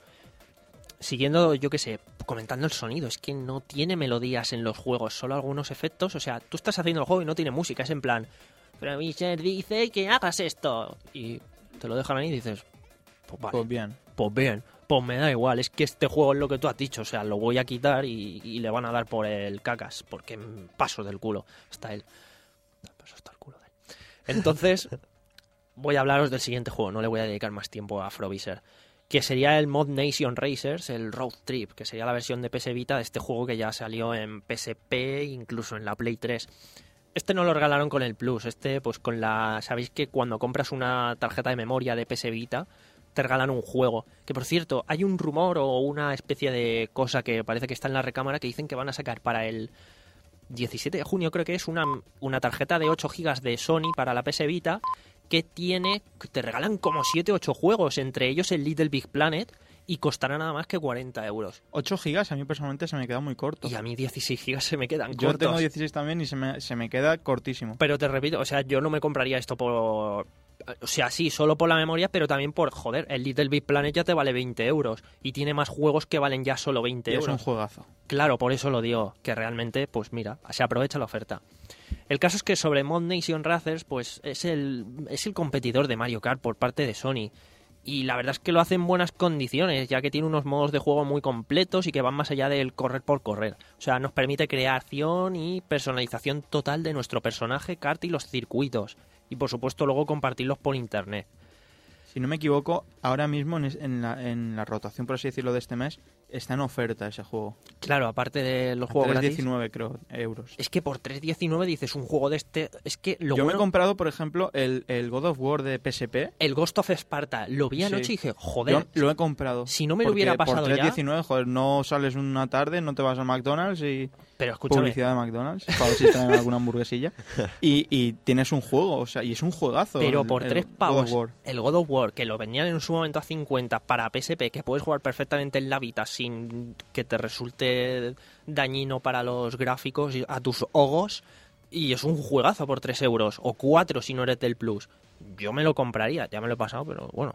Siguiendo, yo qué sé, comentando el sonido, es que no tiene melodías en los juegos, solo algunos efectos. O sea, tú estás haciendo el juego y no tiene música, es en plan, Frobisher dice que hagas esto. Y te lo dejan ahí y dices, pues vale, Pues bien. pues bien, pues me da igual, es que este juego es lo que tú has dicho, o sea, lo voy a quitar y, y le van a dar por el cacas, porque paso del culo, está él. Paso hasta el culo de él. Entonces, voy a hablaros del siguiente juego, no le voy a dedicar más tiempo a Frobisher, que sería el Mod Nation Racers, el Road Trip, que sería la versión de P S Vita de este juego que ya salió en P S P, incluso en la Play tres. Este no lo regalaron con el Plus, este pues con la... Sabéis que cuando compras una tarjeta de memoria de P S Vita te regalan un juego. Que por cierto, hay un rumor o una especie de cosa que parece que está en la recámara que dicen que van a sacar para el diecisiete de junio, creo que es, una, una tarjeta de ocho gigas de Sony para la P S Vita que tiene, que te regalan como siete o ocho juegos, entre ellos el Little Big Planet, y costará nada más que cuarenta euros. ocho gigas a mí personalmente se me queda muy corto. Y a mí dieciséis gigas se me quedan Yo cortos. tengo dieciséis también y se me, se me queda cortísimo. Pero te repito, o sea, yo no me compraría esto por... O sea, sí, solo por la memoria, pero también por, joder, el Little Big Planet ya te vale veinte euros. Y tiene más juegos que valen ya solo veinte Y es euros. un juegazo. Claro, por eso lo digo, que realmente, pues mira, se aprovecha la oferta. El caso es que sobre Mod Nation Racers, pues es el, es el competidor de Mario Kart por parte de Sony. Y la verdad es que lo hace en buenas condiciones, ya que tiene unos modos de juego muy completos y que van más allá del correr por correr. O sea, nos permite creación y personalización total de nuestro personaje, kart y los circuitos. Y por supuesto luego compartirlos por internet. Si no me equivoco, ahora mismo en, es- en la, en la rotación, por así decirlo, de este mes, está en oferta ese juego. Claro, aparte de los juegos gratis. tres diecinueve, creo, euros. Es que por tres diecinueve dices un juego de este... Es que lo Yo me he bueno... comprado, por ejemplo, el, el God of War de P S P. El Ghost of Sparta, lo vi anoche Sí. y dije, joder, Yo lo he comprado. si no me lo Porque hubiera pasado por ya... tres diecinueve, joder, no sales una tarde, no te vas al McDonald's y... Pero escúchame, Publicidad de McDonald's, para ver si traen alguna hamburguesilla. Y, y tienes un juego, o sea, y es un juegazo. pero el- por el tres God of pavos, War. el God of War, que lo vendían en su momento a cincuenta para P S P, que puedes jugar perfectamente en la Vita sin que te resulte dañino para los gráficos y a tus ojos, y es un juegazo por tres euros, o cuatro si no eres del Plus. Yo me lo compraría, ya me lo he pasado, pero bueno.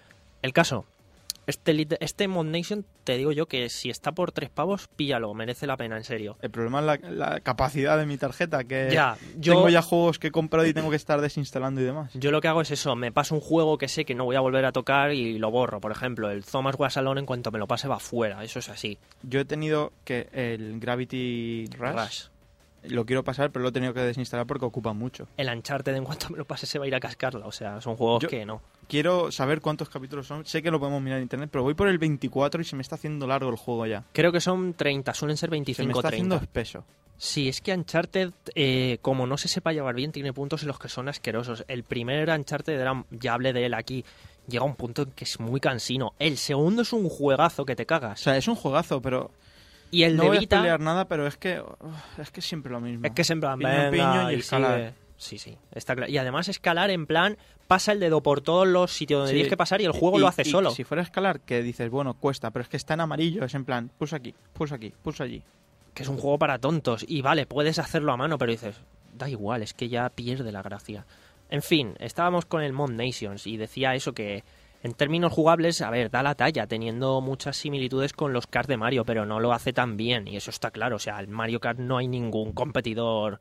El caso, este, lit- este Mod Nation, te digo yo que si está por tres pavos, píllalo, merece la pena, en serio. El problema es la, la capacidad de mi tarjeta, que Ya, yo- tengo ya juegos que he comprado y tengo que estar desinstalando y demás. Yo lo que hago es eso, me paso un juego que sé que no voy a volver a tocar y lo borro. Por ejemplo, el Thomas Was Alone, en cuanto me lo pase va fuera, eso es así. Yo he tenido que el Gravity Rush, Rush. lo quiero pasar, pero lo he tenido que desinstalar porque ocupa mucho. El Uncharted, en cuanto me lo pase, se va a ir a cascarla. O sea, son juegos Yo- que no. Quiero saber cuántos capítulos son. Sé que lo podemos mirar en internet, pero voy por el veinticuatro y se me está haciendo largo el juego ya. Creo que son treinta, suelen ser Se me veinticinco o está haciendo treinta. espeso. Sí, es que Uncharted, eh, como no se sepa llevar bien, tiene puntos en los que son asquerosos. El primer Uncharted, era, ya hablé de él aquí, llega a un punto en que es muy cansino. El segundo es un juegazo que te O cagas. sea, es un juegazo, pero Y el no de voy a Vita... pelear nada, pero es que uf, es que es siempre lo mismo. Es que siempre van, Piño, venga, piño y y escalar. sigue. Sí, sí, está claro. Y además escalar en plan, pasa el dedo por todos los sitios donde Sí. tienes que pasar y el juego Y- lo hace y solo. Si fuera a escalar, que dices, bueno, cuesta, pero es que está en amarillo, es en plan, pulsa aquí, pulsa aquí, pulsa allí. Que es un juego para tontos. Y vale, puedes hacerlo a mano, pero dices, da igual, es que ya pierde la gracia. En fin, estábamos con el Mod Nations y decía eso que en términos jugables, a ver, da la talla, teniendo muchas similitudes con los Kart de Mario, pero no lo hace tan bien, y eso está claro. O sea, el Mario Kart no hay ningún competidor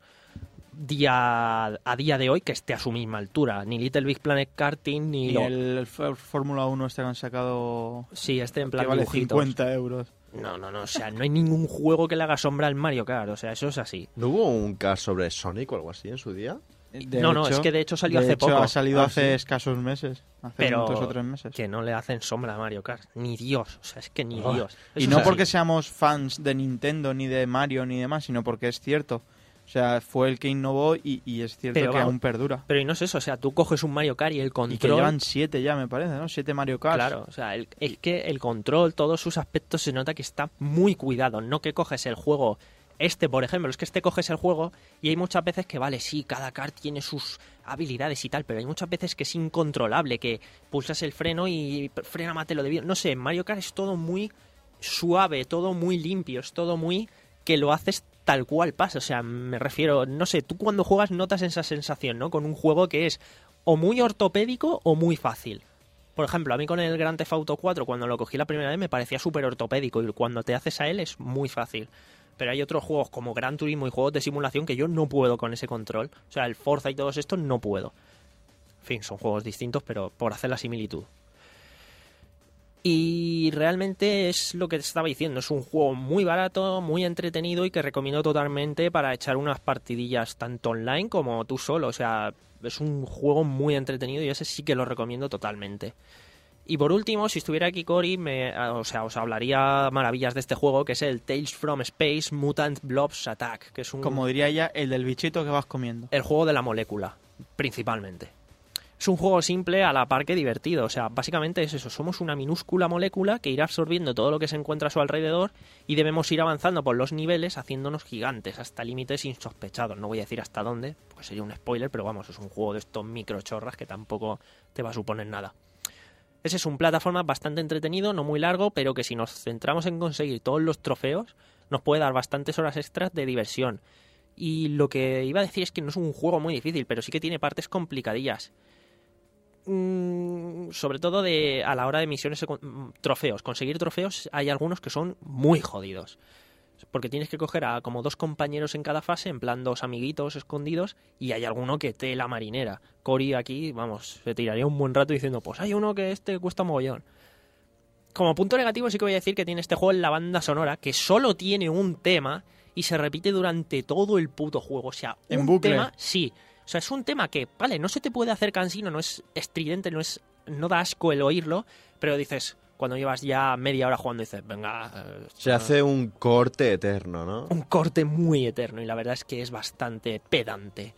día a día de hoy que esté a su misma altura. Ni Little Big Planet Karting, ni, Y lo... el, el F- Fórmula uno este que han sacado, Sí, este en plan que vale dibujitos. cincuenta euros. No, no, no, o sea, no hay ningún juego que le haga sombra al Mario Kart, o sea, eso es así. ¿No hubo un caso sobre Sonic o algo así en su día? De No, no, es que de hecho salió de hace hecho, poco. ha salido Ah, hace sí. escasos meses, hace Pero dos o tres meses. que no le hacen sombra a Mario Kart, ni Dios, o sea, es que ni Ah. Dios. Y Eso no es así. porque seamos fans de Nintendo, ni de Mario, ni demás, sino porque es cierto. O sea, fue el que innovó y, y es cierto Pero que vamos, aún perdura. Pero y no es eso, o sea, tú coges un Mario Kart y el Y que control... llevan siete ya, me parece, ¿no? Siete Mario Kart. Claro, o sea, el- es que el control, todos sus aspectos se nota que está muy cuidado, no que coges el juego... Este, por ejemplo, es que este coges el juego y hay muchas veces que, vale, sí, cada kart tiene sus habilidades y tal, pero hay muchas veces que es incontrolable, que pulsas el freno y frena mate lo debido. No sé, en Mario Kart es todo muy suave, todo muy limpio, es todo muy que lo haces tal cual pasa. O sea, me refiero, no sé, tú cuando juegas notas esa sensación, ¿no? Con un juego que es o muy ortopédico o muy fácil. Por ejemplo, a mí con el Grand Theft Auto cuatro, cuando lo cogí la primera vez, me parecía súper ortopédico y cuando te haces a él es muy fácil. Pero hay otros juegos como Gran Turismo y juegos de simulación que yo no puedo con ese control. O sea, el Forza y todos estos no puedo. En fin, son juegos distintos, pero por hacer la similitud. Y realmente es lo que te estaba diciendo. Es un juego muy barato, muy entretenido y que recomiendo totalmente para echar unas partidillas tanto online como tú solo. O sea, es un juego muy entretenido y ese sí que lo recomiendo totalmente. Y por último, si estuviera aquí Cory, me, o sea, os hablaría maravillas de este juego, que es el Tales from Space Mutant Blobs Attack, que es un Como diría ella, el del bichito que vas comiendo. el juego de la molécula, principalmente. Es un juego simple a la par que divertido, o sea, básicamente es eso, somos una minúscula molécula que irá absorbiendo todo lo que se encuentra a su alrededor y debemos ir avanzando por los niveles haciéndonos gigantes hasta límites insospechados. No voy a decir hasta dónde, porque sería un spoiler, pero vamos, es un juego de estos microchorras que tampoco te va a suponer nada. Ese es un plataforma bastante entretenido, no muy largo, pero que si nos centramos en conseguir todos los trofeos, nos puede dar bastantes horas extras de diversión. Y lo que iba a decir es que no es un juego muy difícil, pero sí que tiene partes complicadillas. Mm, sobre todo de a la hora de misiones secund- trofeos. Conseguir trofeos hay algunos que son muy jodidos. Porque tienes que coger a como dos compañeros en cada fase, en plan dos amiguitos escondidos, y hay alguno que te la marinera. Cory aquí, vamos, se tiraría un buen rato diciendo, pues hay uno que este cuesta mogollón. Como punto negativo sí que voy a decir que tiene este juego en la banda sonora, que solo tiene un tema y se repite durante todo el puto juego. O sea, un ¿En bucle? tema, sí. O sea, es un tema que, vale, no se te puede hacer cansino, no es estridente, no es no da asco el oírlo, pero dices, cuando llevas ya media hora jugando, dices, venga... eh, Se hace un corte eterno, ¿no? un corte muy eterno y la verdad es que es bastante pedante.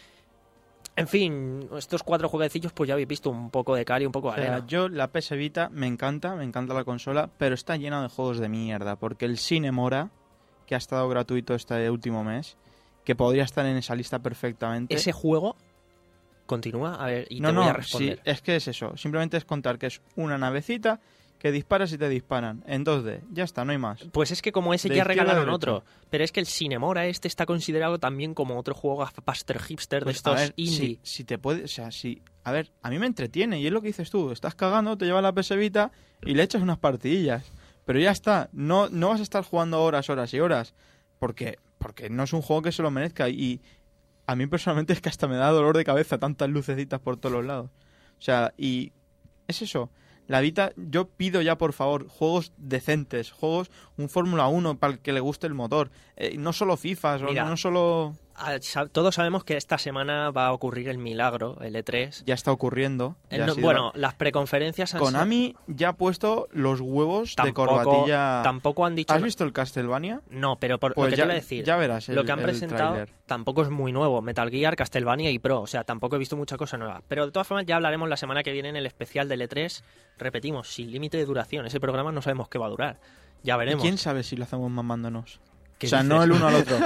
En fin, estos cuatro jueguecillos pues ya habéis visto un poco de cal y un poco de O sea, arena. yo la P S Vita me encanta, me encanta la consola, pero está llena de juegos de mierda, porque el Cinemora, que ha estado gratuito este último mes, que podría estar en esa lista perfectamente. Ese juego continúa, a ver, y no, te no, voy a responder. sí, es que es eso. Simplemente es contar que es una navecita que disparas y te disparan en dos D. Ya está, no hay más. Pues es que como ese De ya izquierda a regalaron derecha. otro, pero es que el Cinemora este está considerado también como otro juego gafapasta hipster de Pues, estos a ver, indie. Si, si te puede, o sea, si, a ver, a mí me entretiene y es lo que dices tú. Estás cagando, te llevas la P S Vita y le echas unas partidillas. Pero ya está, no, no vas a estar jugando horas, horas y horas, porque, porque no es un juego que se lo merezca. Y a mí personalmente es que hasta me da dolor de cabeza tantas lucecitas por todos los lados. O sea, y es eso. La Vita, yo pido ya por favor juegos decentes, juegos, un Fórmula uno para el que le guste el motor, eh, no solo FIFAs, Mira. o no solo... Ah, sa- Todos sabemos que esta semana va a ocurrir el milagro, el E tres. Ya está ocurriendo. Eh, ya ha no, sido- bueno, las preconferencias han sido- Konami ya ha puesto los huevos de tampoco, corbatilla. tampoco han dicho... ¿Has visto el Castlevania? No, pero por Pues lo que ya, te iba a decir, ya verás el, lo que han el presentado tráiler. tampoco es muy nuevo. Metal Gear, Castlevania y Pro. O sea, tampoco he visto mucha cosa nueva. Pero de todas formas ya hablaremos la semana que viene en el especial del E tres. Repetimos, sin límite de duración. Ese programa no sabemos qué va a durar. Ya ¿Y veremos. quién sabe si lo hacemos mamándonos? ¿Qué O sea, dices? no el uno al otro.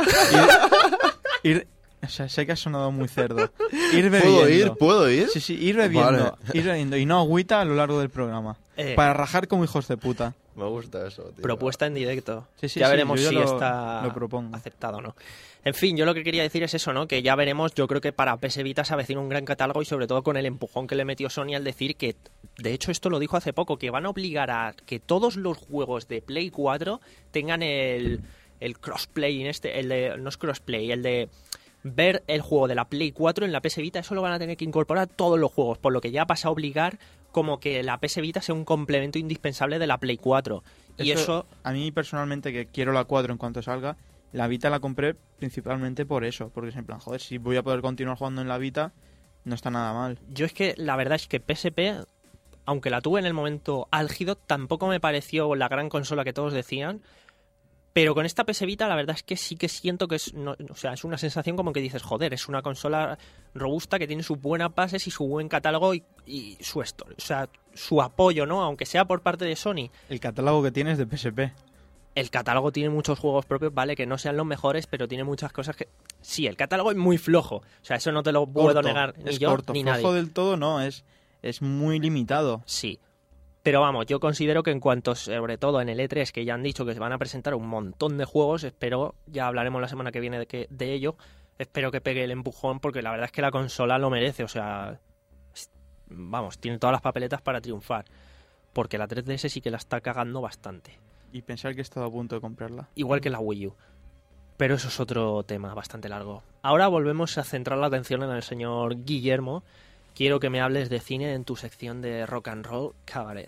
ir, ir- o sea, sé que ha sonado muy cerdo. Ir bebiendo. ¿Puedo ir? ¿Puedo ir? Sí, sí, ir bebiendo. Vale. Ir bebiendo. Y no agüita a lo largo del programa. Eh, Para rajar como hijos de puta. Me gusta eso, tío. Propuesta en directo. Sí, sí, ya sí, veremos yo ya si lo- está lo propongo. aceptado o no. En fin, yo lo que quería decir es eso, ¿no? Que ya veremos, yo creo que para P S Vita se avecina un gran catálogo y sobre todo con el empujón que le metió Sony al decir que, de hecho esto lo dijo hace poco, que van a obligar a que todos los juegos de Play cuatro tengan el, el crossplay en este, el de, no es crossplay, el de ver el juego de la Play cuatro en la P S Vita, eso lo van a tener que incorporar a todos los juegos, por lo que ya pasa a obligar como que la P S Vita sea un complemento indispensable de la Play cuatro. Y eso, A mí personalmente, que quiero la cuatro en cuanto salga, la Vita la compré principalmente por eso. Porque es en plan, joder, si voy a poder continuar jugando en la Vita, no está nada mal. yo es que la verdad es que P S P, aunque la tuve en el momento álgido, tampoco me pareció la gran consola que todos decían. Pero con esta P S Vita la verdad es que sí que siento que es, no, o sea, es una sensación como que dices, joder, es una consola robusta que tiene sus buenas bases y su buen catálogo y, y su esto, o sea, su apoyo, ¿no? Aunque sea por parte de Sony. El catálogo que tienes de P S P. El catálogo tiene muchos juegos propios, vale, que no sean los mejores, pero tiene muchas cosas que... Sí, el catálogo es muy flojo. O sea, eso no te lo puedo Corto, negar ni es yo corto. ni Flojo nadie. del todo no, es, es muy limitado. Sí. Pero vamos, yo considero que en cuanto, sobre todo en el E tres, que ya han dicho que se van a presentar un montón de juegos, espero, ya hablaremos la semana que viene de, que, de ello, espero que pegue el empujón, porque la verdad es que la consola lo merece, o sea, es- vamos, tiene todas las papeletas para triunfar, porque la tres D S sí que la está cagando bastante, Y pensar que he estado a punto de comprarla. igual que la Wii U. Pero eso es otro tema bastante largo. Ahora volvemos a centrar la atención en el señor Guillermo. Quiero que me hables de cine en tu sección de Rock and Roll Cabaret.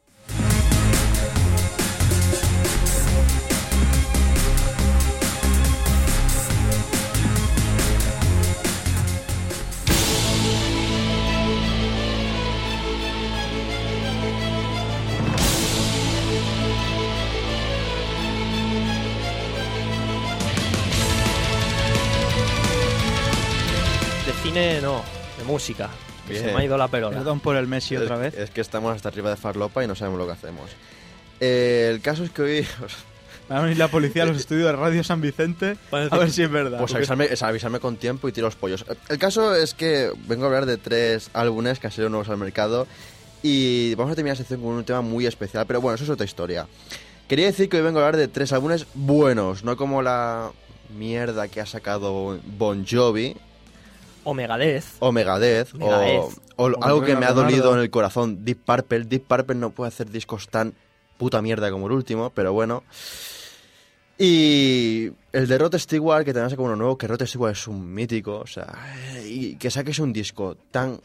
De cine no, de música. Que Bien. se me ha ido la perola. Perdón por el Messi otra es, vez. Es que estamos hasta arriba de farlopa y no sabemos lo que hacemos. Eh, el caso es que hoy... Va a venir la policía a los estudios de Radio San Vicente a ver si es verdad. Pues avisarme, es avisarme con tiempo y tiro los pollos. El caso es que vengo a hablar de tres álbumes que han sido nuevos al mercado y vamos a terminar la sección con un tema muy especial, pero bueno, eso es otra historia. Quería decir que hoy vengo a hablar de tres álbumes buenos, no como la mierda que ha sacado Bon Jovi O Megadeth. o Megadeth, Megadeth. o, o O algo que me ha Leonardo. dolido en el corazón, Deep Purple. Deep Purple no puede hacer discos tan puta mierda como el último, pero bueno. Y el de Rod Stewart, que también saca uno nuevo, que Rod Stewart es un mítico, o sea, y que saques un disco tan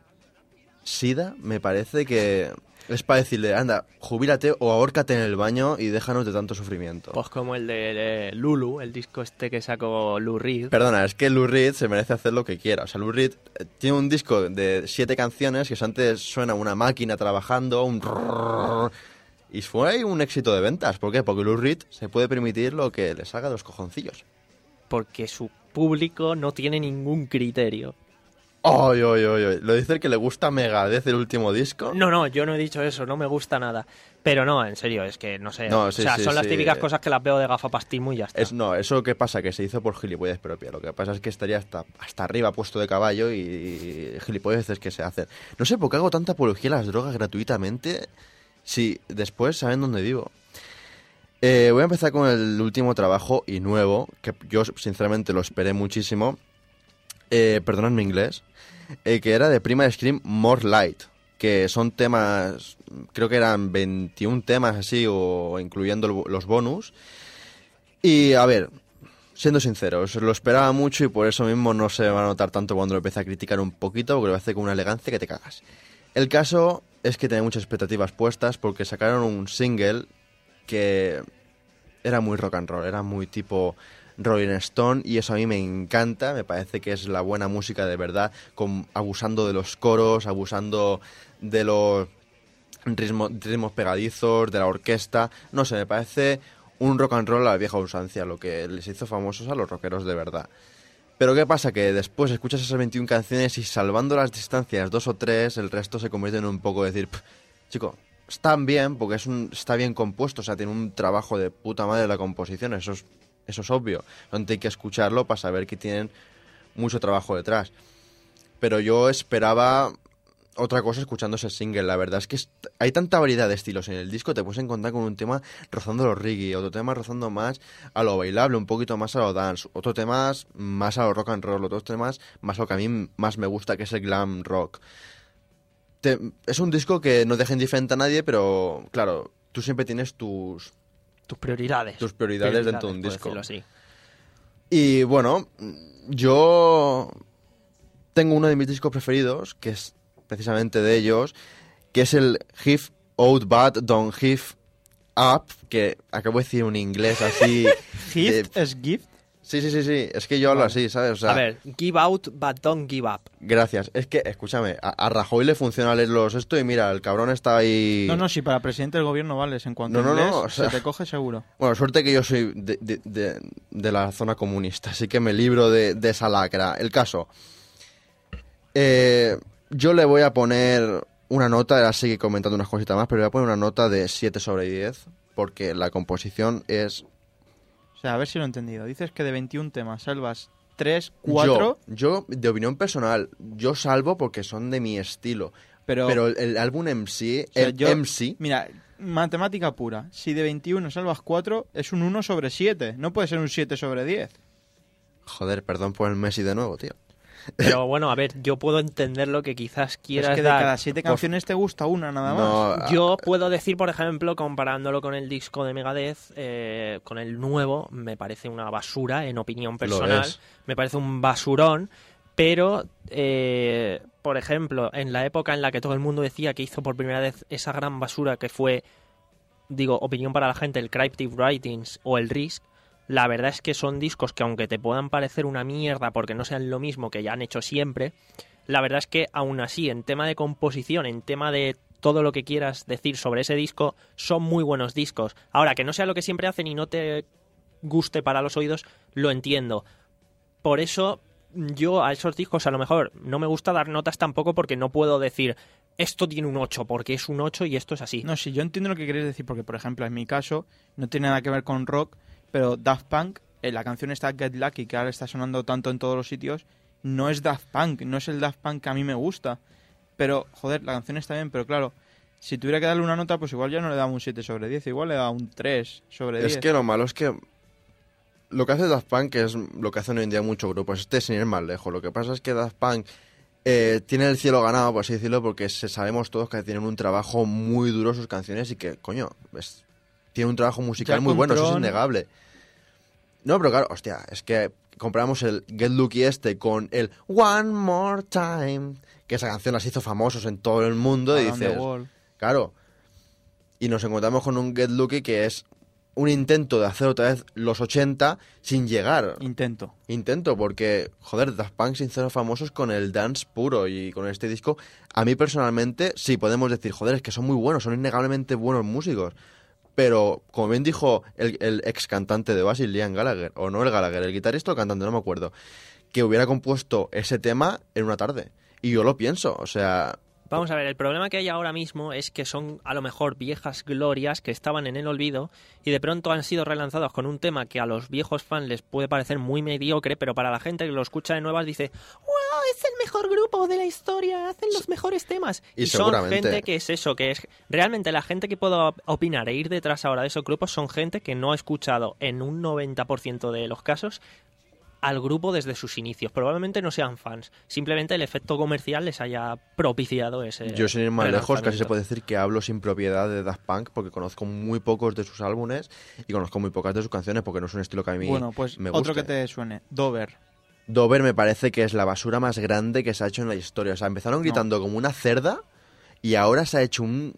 sida, me parece que es para decirle, anda, jubílate o ahórcate en el baño y déjanos de tanto sufrimiento. Pues como el de, de Lulu, el disco este que sacó Lou Reed. Perdona, es que Lou Reed se merece hacer lo que quiera. O sea, Lou Reed eh, tiene un disco de siete canciones que antes suena una máquina trabajando, un... rrrr, y fue un éxito de ventas. ¿Por qué? Porque Lou Reed se puede permitir lo que le salga de los cojoncillos. Porque su público no tiene ningún criterio. ¡Ay, ay, ay, ay! ¿Lo dice el que le gusta Megadeth el último disco? No, no, yo no he dicho eso, no me gusta nada. Pero no, en serio, es que no sé. No, o sí, sea, sí, son las sí. típicas cosas que las veo de gafapastismo y ya está. Es, no, eso que pasa, que se hizo por gilipollas propia. Lo que pasa es que estaría hasta, hasta arriba puesto de caballo y, y gilipollas que se hacen. No sé por qué hago tanta apología a las drogas gratuitamente si después saben dónde vivo. Eh, voy a empezar con el último trabajo y nuevo, que yo sinceramente lo esperé muchísimo. Eh, perdonad mi inglés. Eh, que era de Primal Scream More Light, que son temas, creo que eran veintiún temas así, o incluyendo el- los bonus. Y a ver, siendo sinceros, lo esperaba mucho y por eso mismo no se va a notar tanto cuando lo empecé a criticar un poquito, porque lo hace con una elegancia que te cagas. El caso es que tenía muchas expectativas puestas porque sacaron un single que era muy rock and roll, era muy tipo Rolling Stone, y eso a mí me encanta, me parece que es la buena música de verdad, con, abusando de los coros, abusando de los ritmos, ritmos pegadizos, de la orquesta, no sé, me parece un rock and roll a la vieja usancia, lo que les hizo famosos a los rockeros de verdad. Pero ¿qué pasa? Que después escuchas esas veintiún canciones y salvando las distancias dos o tres, el resto se convierte en un poco de decir, chico, están bien, porque es un, está bien compuesto, o sea, tiene un trabajo de puta madre la composición, eso es, eso es obvio. No hay que escucharlo para saber que tienen mucho trabajo detrás. Pero yo esperaba otra cosa escuchando ese single. La verdad es que es, hay tanta variedad de estilos en el disco, te puedes encontrar con un tema rozando lo reggae, otro tema rozando más a lo bailable, un poquito más a lo dance, otro tema más a lo rock and roll, otros temas más a lo que a mí más me gusta, que es el glam rock. Te, es un disco que no deja indiferente a nadie, pero claro, tú siempre tienes tus, Tus prioridades. tus prioridades, dentro de un por disco. decirlo así. Y bueno, yo tengo uno de mis discos preferidos, que es precisamente de ellos, que es el Give Out Bad, Don't Give Up, que acabo de decir un inglés así... Gift de- es gift. Sí, sí, sí, sí, es que yo hablo así, ¿sabes? O sea, A ver, give out but don't give up. gracias. Es que, escúchame, a, a Rajoy le funciona leer los esto y mira, el cabrón está ahí... No, no, si para presidente del gobierno vales. En cuanto No, a no, no, inglés, o sea- se te coge seguro. Bueno, suerte que yo soy de, de- de- de la zona comunista, así que me libro de, de esa lacra. El caso, eh, yo le voy a poner una nota, ahora sigue comentando unas cositas más, pero le voy a poner una nota de siete sobre diez, porque la composición es... O sea, a ver si lo he entendido. Dices que de veintiún temas salvas tres, cuatro, Yo, yo, de opinión personal, yo salvo porque son de mi estilo, pero... pero el, el álbum en sí, o sea, el yo- M C... Mira, matemática pura. Si de veintiuno salvas cuatro, es un uno sobre siete. No puede ser un siete sobre diez. Joder, perdón por el Messi de nuevo, tío. Pero bueno, a ver, yo puedo entender lo que quizás quieras Es que de dar. cada siete canciones te gusta una nada más. No, Yo puedo decir, por ejemplo, comparándolo con el disco de Megadeth, eh, con el nuevo, me parece una basura, en opinión personal. es. Me parece un basurón, pero, eh, por ejemplo, en la época en la que todo el mundo decía que hizo por primera vez esa gran basura que fue, digo, opinión para la gente, el Cryptic Writings o el Risk, la verdad es que son discos que aunque te puedan parecer una mierda porque no sean lo mismo que ya han hecho siempre, la verdad es que aún así, en tema de composición, en tema de todo lo que quieras decir sobre ese disco, son muy buenos discos. Ahora, que no sea lo que siempre hacen y no te guste para los oídos, lo entiendo. Por eso, yo a esos discos a lo mejor no me gusta dar notas tampoco porque no puedo decir esto tiene un ocho porque es un ocho y esto es así. No, sí, yo entiendo lo que queréis decir, porque, por ejemplo, en mi caso, no tiene nada que ver con rock, pero Daft Punk, eh, la canción está Get Lucky, que ahora está sonando tanto en todos los sitios, no es Daft Punk, no es el Daft Punk que a mí me gusta. Pero, joder, la canción está bien, pero claro, si tuviera que darle una nota, pues igual ya no le daba un siete sobre diez, igual le daba un tres sobre diez. Es que lo malo es que lo que hace Daft Punk es lo que hacen hoy en día muchos grupos. Este sin ir más lejos. Lo que pasa es que Daft Punk eh, tiene el cielo ganado, por así decirlo, porque se, sabemos todos que tienen un trabajo muy duro sus canciones y que, coño, es, tiene un trabajo musical Ya muy con bueno, eso es Tron- innegable. No, pero claro, hostia, es que comparamos el Get Lucky este con el One More Time, que esa canción las hizo famosos en todo el mundo, y Around the dices, World. claro, y nos encontramos con un Get Lucky que es un intento de hacer otra vez los ochenta sin llegar. Intento. Intento, porque, joder, Daft Punk se hicieron famosos con el dance puro, y con este disco, a mí personalmente, sí, podemos decir, joder, es que son muy buenos, son innegablemente buenos músicos. Pero, como bien dijo el, el ex cantante de Oasis, Liam Gallagher, o no el Gallagher, el guitarrista o el cantante, no me acuerdo, que hubiera compuesto ese tema en una tarde. Y yo lo pienso, o sea... Vamos a ver, el problema que hay ahora mismo es que son a lo mejor viejas glorias que estaban en el olvido y de pronto han sido relanzados con un tema que a los viejos fans les puede parecer muy mediocre, pero para la gente que lo escucha de nuevas dice ¡wow! Es el mejor grupo de la historia, hacen los mejores temas. Y Y, son seguramente- gente que es eso, que es... Realmente la gente que puedo opinar e ir detrás ahora de esos grupos son gente que no ha escuchado en un noventa por ciento de los casos al grupo desde sus inicios. Probablemente no sean fans. Simplemente el efecto comercial les haya propiciado ese Yo sin ir más lejos, casi se relanzamiento. puede decir que hablo sin propiedad de Daft Punk, porque conozco muy pocos de sus álbumes y conozco muy pocas de sus canciones, porque no es un estilo que a mí Bueno, pues me guste. otro que te suene. Dover. Dover me parece que es la basura más grande que se ha hecho en la historia. O sea, empezaron gritando como una cerda y ahora se ha hecho un,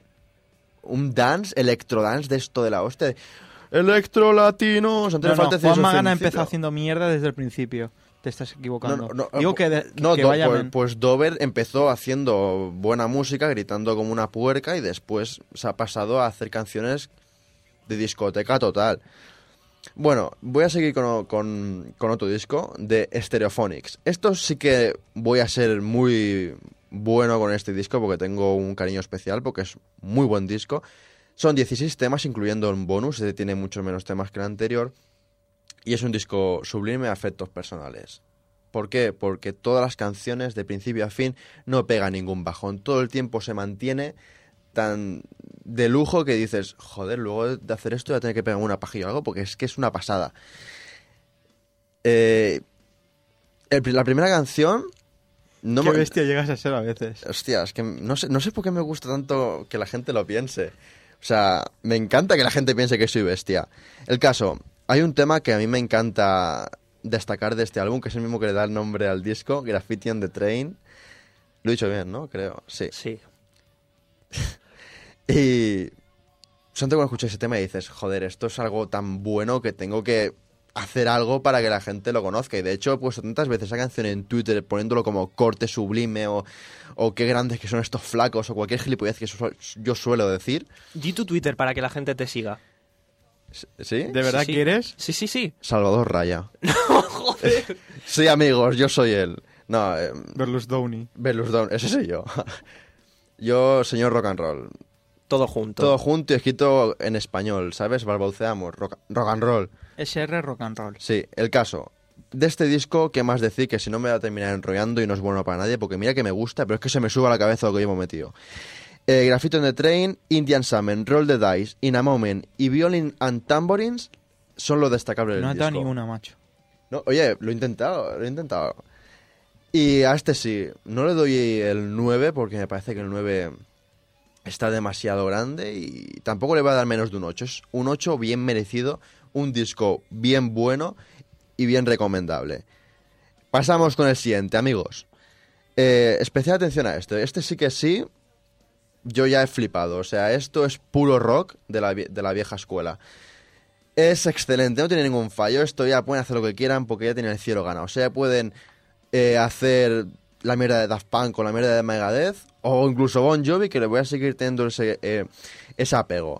un dance, electrodance de esto de la hostia. Electro latino. O sea, No, no, no, falta decir Juan eso Magana al principio. empezó haciendo mierda desde el principio. Te estás equivocando. No, no, no, Digo pu- que, de- no, que Do- vaya pues, men- pues Dover empezó haciendo buena música, gritando como una puerca, y después se ha pasado a hacer canciones de discoteca total. Bueno, voy a seguir con, con, con otro disco de Stereophonics. Esto sí que voy a ser muy bueno con este disco porque tengo un cariño especial, porque es muy buen disco. Son dieciséis temas, incluyendo un bonus, este tiene muchos menos temas que el anterior. Y es un disco sublime a efectos personales. ¿Por qué? Porque todas las canciones, de principio a fin, no pega ningún bajón. Todo el tiempo se mantiene tan de lujo que dices, joder, luego de hacer esto voy a tener que pegar una pajilla o algo, porque es que es una pasada. Eh, el- la primera canción... No Qué me- bestia llegas a ser a veces. Hostia, es que no sé, no sé por qué me gusta tanto que la gente lo piense. O sea, me encanta que la gente piense que soy bestia. El caso, hay un tema que a mí me encanta destacar de este álbum, que es el mismo que le da el nombre al disco, Graffiti on the Train. Lo he dicho bien, ¿no? Creo, sí. Sí. Y solamente cuando escuchas ese tema y dices, joder, esto es algo tan bueno que tengo que hacer algo para que la gente lo conozca. Y de hecho he puesto tantas veces esa canción en Twitter poniéndolo como corte sublime o, o qué grandes que son estos flacos o cualquier gilipollez que su- yo suelo decir. Di tu Twitter para que la gente te siga. ¿Sí? ¿De verdad Sí, sí. quieres? Sí, sí, sí. Salvador Raya. Sí, amigos, yo soy él. No, eh, Berlusconi. Berlusconi, ese soy yo. Yo, señor rock and roll. Todo junto. Todo junto y escrito en español, ¿sabes? Balbuceamos, rock, rock and roll. S R Rock and Roll. Sí, el caso. De este disco, ¿qué más decir? Que si no me va a terminar enrollando y no es bueno para nadie, porque mira que me gusta, pero es que se me sube a la cabeza lo que llevo metido. Eh, Graffiti on the Train, Indian Summer, Roll the Dice, In a Moment y Violin and Tambourines son lo destacable del No he disco. dado ni una, macho. No, oye, lo he intentado, lo he intentado. Y a este sí, no le doy el nueve porque me parece que el nueve está demasiado grande y tampoco le voy a dar menos de un ocho. Es un ocho bien merecido, un disco bien bueno y bien recomendable. Pasamos con el siguiente, amigos. Eh, especial atención a este. Este sí que sí, yo ya he flipado. O sea, esto es puro rock de la, vie- de la vieja escuela. Es excelente, no tiene ningún fallo. Esto ya pueden hacer lo que quieran porque ya tienen el cielo ganado. O sea, pueden eh, hacer la mierda de Daft Punk o la mierda de Megadeth o incluso Bon Jovi, que le voy a seguir teniendo ese, eh, ese apego.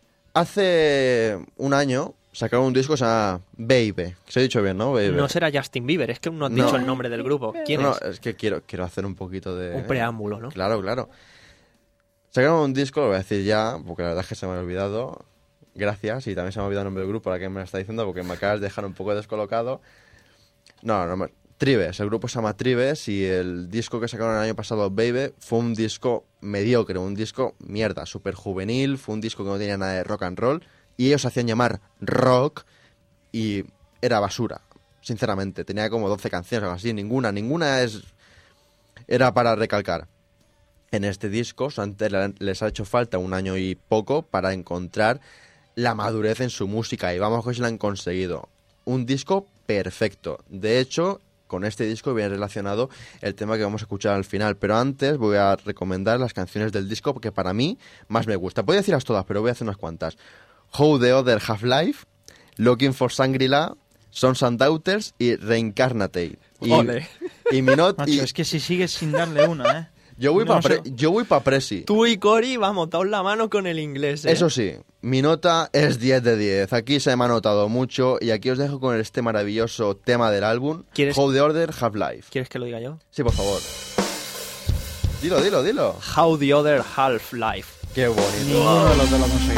Hace un año sacaron un disco que se llama Baby. Se ha dicho bien, ¿no? Baby. No será Justin Bieber, es que no has No. dicho el nombre del grupo. ¿Quién No, es? no, es que quiero, quiero hacer un poquito de... Un preámbulo, ¿no? Claro, claro. Sacaron un disco, lo voy a decir ya, porque la verdad es que se me ha olvidado. Gracias, y también se me ha olvidado el nombre del grupo, ahora que me lo está diciendo, porque me acabas de dejar un poco descolocado. No, no, me- Tribes, el grupo se llama Tribes y el disco que sacaron el año pasado, Baby, fue un disco mediocre, un disco mierda, súper juvenil, fue un disco que no tenía nada de rock and roll y ellos se hacían llamar rock y era basura, sinceramente. Tenía como doce canciones o algo así, ninguna, ninguna es era para recalcar. En este disco antes les ha hecho falta un año y poco para encontrar la madurez en su música y vamos que se la han conseguido. un disco perfecto. De hecho, con este disco viene relacionado el tema que vamos a escuchar al final. Pero antes voy a recomendar las canciones del disco que para mí más me gusta. Podría decirlas todas, pero voy a hacer unas cuantas. How the Other Half-Life, Looking for Shangri-La, Sons and Daughters y Reincarnate. Y, Ole. y mi not- Macho, y es que si sigues sin darle una, ¿eh? yo voy no para sé. yo voy pa Presi. Tú y Cory, vamos, daos la mano con el inglés, ¿eh? Eso sí, mi nota es diez de diez. Aquí se me ha notado mucho y aquí os dejo con este maravilloso tema del álbum, ¿Quieres- How the Order Half-Life. ¿Quieres que lo diga yo? Sí, por favor. Dilo, dilo, dilo. How the Other Half-Life. Qué bonito. Ninguno de los dos lo ha conseguido.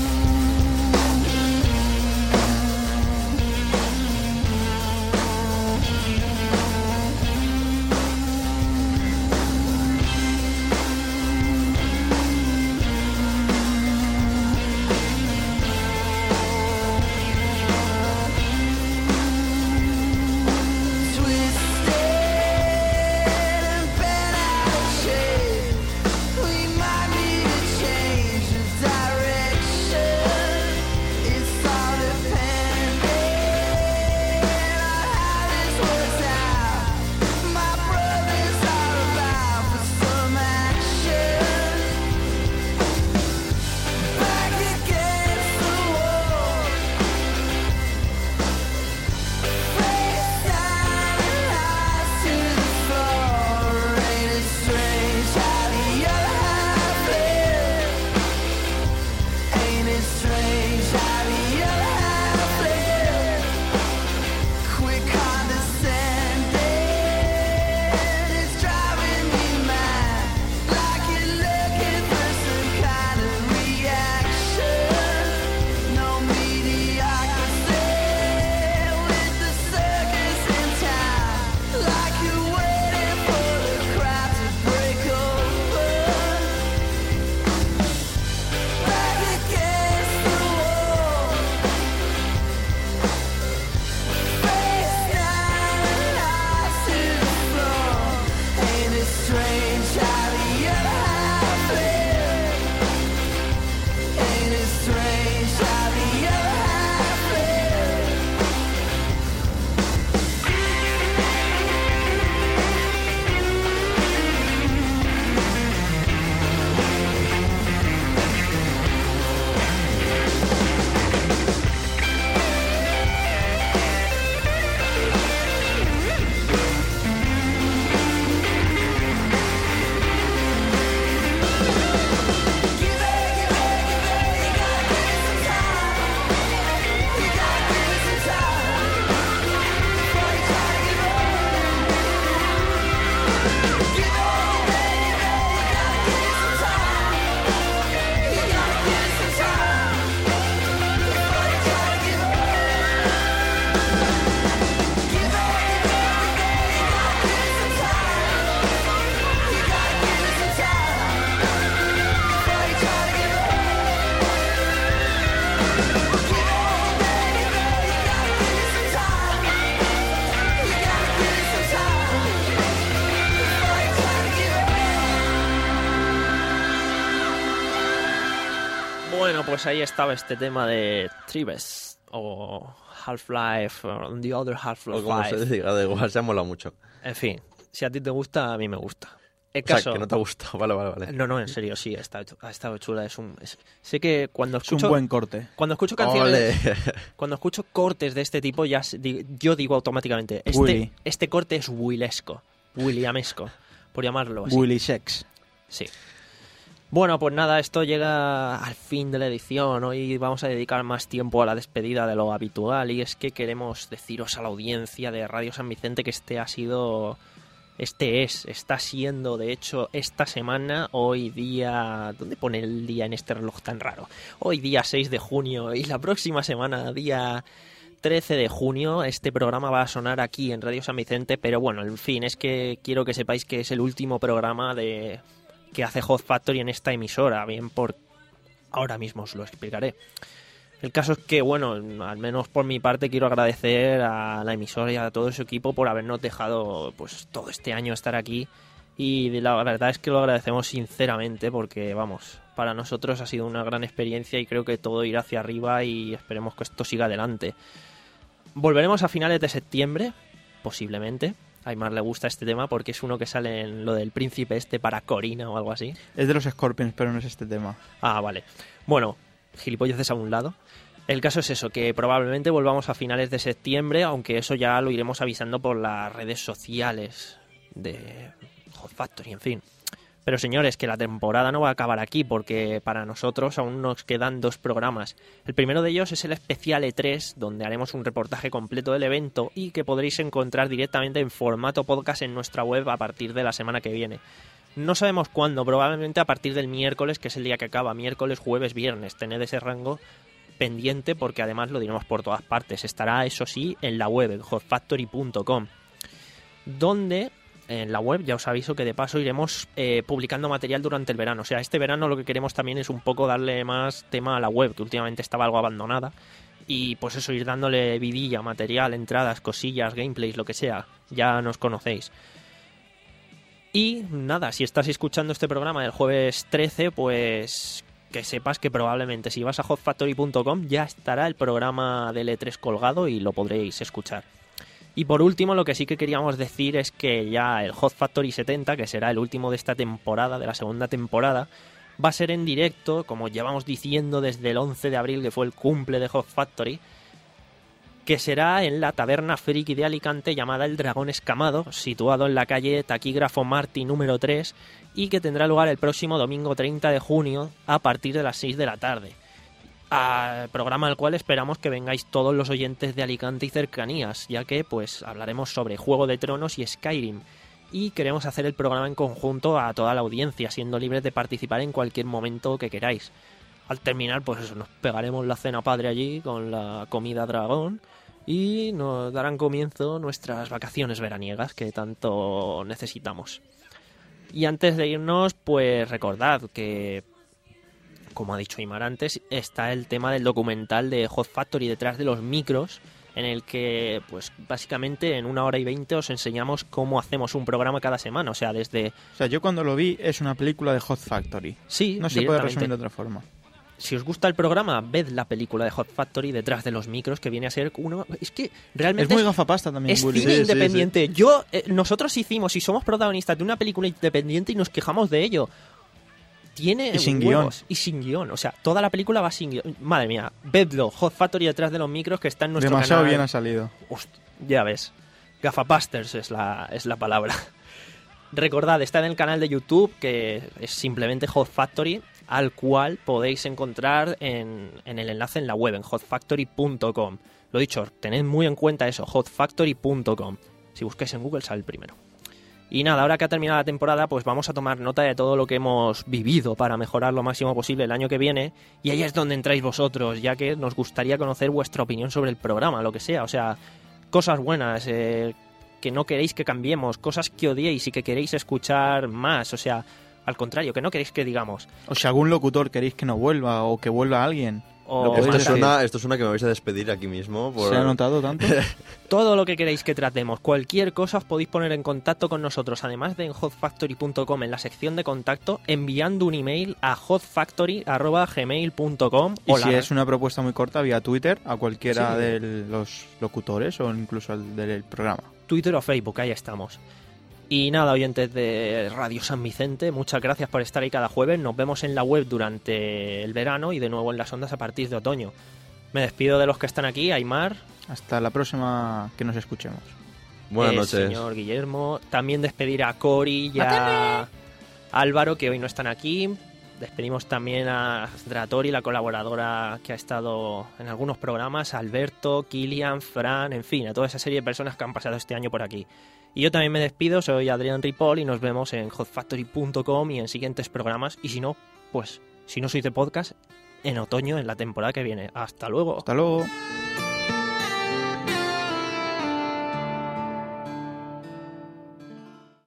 Bueno, pues ahí estaba este tema de Tribes o Half-Life o The Other O como se Half-Life. diga, da igual, se ha molado mucho. En fin, si a ti te gusta, a mí me gusta. El O sea, caso... que no te ha gustado. Vale, vale, vale. No, no, en serio, sí, ha estado, ha estado chula. Es un, es- sé que cuando Es escucho, un buen corte. cuando escucho canciones, Ole. cuando escucho cortes de este tipo, ya se- di- yo digo automáticamente, este, Willy. este corte es Willesco, Williamesco, por llamarlo así. Willy Sex. Sí. Bueno, pues nada, esto llega al fin de la edición. Hoy vamos a dedicar más tiempo a la despedida de lo habitual y es que queremos deciros a la audiencia de Radio San Vicente que este ha sido... Este es, está siendo, de hecho, esta semana, hoy día... ¿Dónde pone el día en este reloj tan raro? Hoy día seis de junio y la próxima semana, día trece de junio, este programa va a sonar aquí en Radio San Vicente, pero bueno, en fin, es que quiero que sepáis que es el último programa de que hace Hot Factory en esta emisora, bien por... Ahora mismo os lo explicaré. El caso es que, bueno, al menos por mi parte quiero agradecer a la emisora y a todo su equipo por habernos dejado pues todo este año estar aquí y la verdad es que lo agradecemos sinceramente porque, vamos, para nosotros ha sido una gran experiencia y creo que todo irá hacia arriba y esperemos que esto siga adelante. volveremos a finales de septiembre, posiblemente. A Aymar le gusta este tema porque es uno que sale en lo del príncipe este para Corina o algo así. Es de los Scorpions, pero no es este tema. Ah, vale. Bueno, gilipolleces a un lado. El caso es eso, que probablemente volvamos a finales de septiembre, aunque eso ya lo iremos avisando por las redes sociales de Hot Factory, en fin. Pero señores, que la temporada no va a acabar aquí, porque para nosotros aún nos quedan dos programas. El primero de ellos es el especial E tres, donde haremos un reportaje completo del evento y que podréis encontrar directamente en formato podcast en nuestra web a partir de la semana que viene. No sabemos cuándo, probablemente a partir del miércoles, que es el día que acaba, miércoles, jueves, viernes. Tened ese rango pendiente porque además lo diremos por todas partes. Estará, eso sí, en la web, en hot factory punto com, donde... en la web ya os aviso que de paso iremos eh, publicando material durante el verano. O sea, este verano lo que queremos también es un poco darle más tema a la web, que últimamente estaba algo abandonada. Y pues eso, ir dándole vidilla, material, entradas, cosillas, gameplays, lo que sea. Ya nos conocéis. Y nada, si estás escuchando este programa del jueves trece, pues que sepas que probablemente si vas a hot factory punto com ya estará el programa del E tres colgado y lo podréis escuchar. Y por último, lo que sí que queríamos decir es que ya el Hot Factory setenta, que será el último de esta temporada, de la segunda temporada, va a ser en directo, como llevamos diciendo desde el once de abril, que fue el cumple de Hot Factory, que será en la taberna friki de Alicante llamada El Dragón Escamado, situado en la calle Taquígrafo Martí número tres, y que tendrá lugar el próximo domingo treinta de junio a partir de las seis de la tarde. Al programa al cual esperamos que vengáis todos los oyentes de Alicante y cercanías, ya que pues hablaremos sobre Juego de Tronos y Skyrim, y queremos hacer el programa en conjunto a toda la audiencia, siendo libres de participar en cualquier momento que queráis. Al terminar, pues eso, nos pegaremos la cena padre allí con la comida dragón y nos darán comienzo nuestras vacaciones veraniegas que tanto necesitamos. Y antes de irnos, pues recordad que, como ha dicho Aymar antes, está el tema del documental de Hot Factory detrás de los micros, en el que, pues básicamente en una hora y veinte os enseñamos cómo hacemos un programa cada semana, o sea, desde... O sea, yo cuando lo vi es una película de Hot Factory. Sí, no se puede directamente. resumir de otra forma. Si os gusta el programa, ved la película de Hot Factory detrás de los micros, que viene a ser uno... Es que realmente... Es muy gafapasta también, Es Willy. cine Sí, sí, independiente. Yo, eh, nosotros hicimos y somos protagonistas de una película independiente y nos quejamos de ello. Tiene Y sin huevos. guión. Y sin guión. O sea, toda la película va sin guión. Madre mía, vedlo. Hot Factory detrás de los micros, que está en nuestro Demasiado canal. bien ha salido. Host- ya ves. Gafapasters es la, es la palabra. Recordad, está en el canal de YouTube, que es simplemente Hot Factory, al cual podéis encontrar en, en el enlace en la web, en hot factory punto com. Lo dicho, tened muy en cuenta eso, hot factory punto com. Si busquáis en Google sale el primero. Y nada, ahora que ha terminado la temporada, pues vamos a tomar nota de todo lo que hemos vivido para mejorar lo máximo posible el año que viene. Y ahí es donde entráis vosotros, ya que nos gustaría conocer vuestra opinión sobre el programa, lo que sea. O sea, cosas buenas, eh, que no queréis que cambiemos, cosas que odiéis y que queréis escuchar más. O sea, al contrario, que no queréis que digamos. O si algún locutor queréis que no vuelva o que vuelva alguien. O Lo podéis Esto decir. suena, esto suena que me vais a despedir aquí mismo. Por... ¿Se ha notado tanto? todo lo que queréis que tratemos, cualquier cosa os podéis poner en contacto con nosotros, además de en hot factory punto com en la sección de contacto, enviando un email a hot factory arroba gmail punto com. Y si es una propuesta muy corta, vía Twitter, a cualquiera Sí. de los locutores o incluso al del programa. Twitter o Facebook, ahí estamos. Y nada, oyentes de Radio San Vicente, muchas gracias por estar ahí cada jueves. Nos vemos en la web durante el verano y de nuevo en las ondas a partir de otoño. Me despido de los que están aquí, Aymar, Hasta la próxima que nos escuchemos. Buenas el noches. señor Guillermo. También despedir a Cori y a Álvaro, que hoy no están aquí. Despedimos también a Dratori, la colaboradora que ha estado en algunos programas, a Alberto, Kilian, Fran, en fin, a toda esa serie de personas que han pasado este año por aquí. Y yo también me despido, soy Adrián Ripoll y nos vemos en hot factory punto com y en siguientes programas. Y si no, pues, si no sois de podcast, en otoño, en la temporada que viene. Hasta luego. Hasta luego.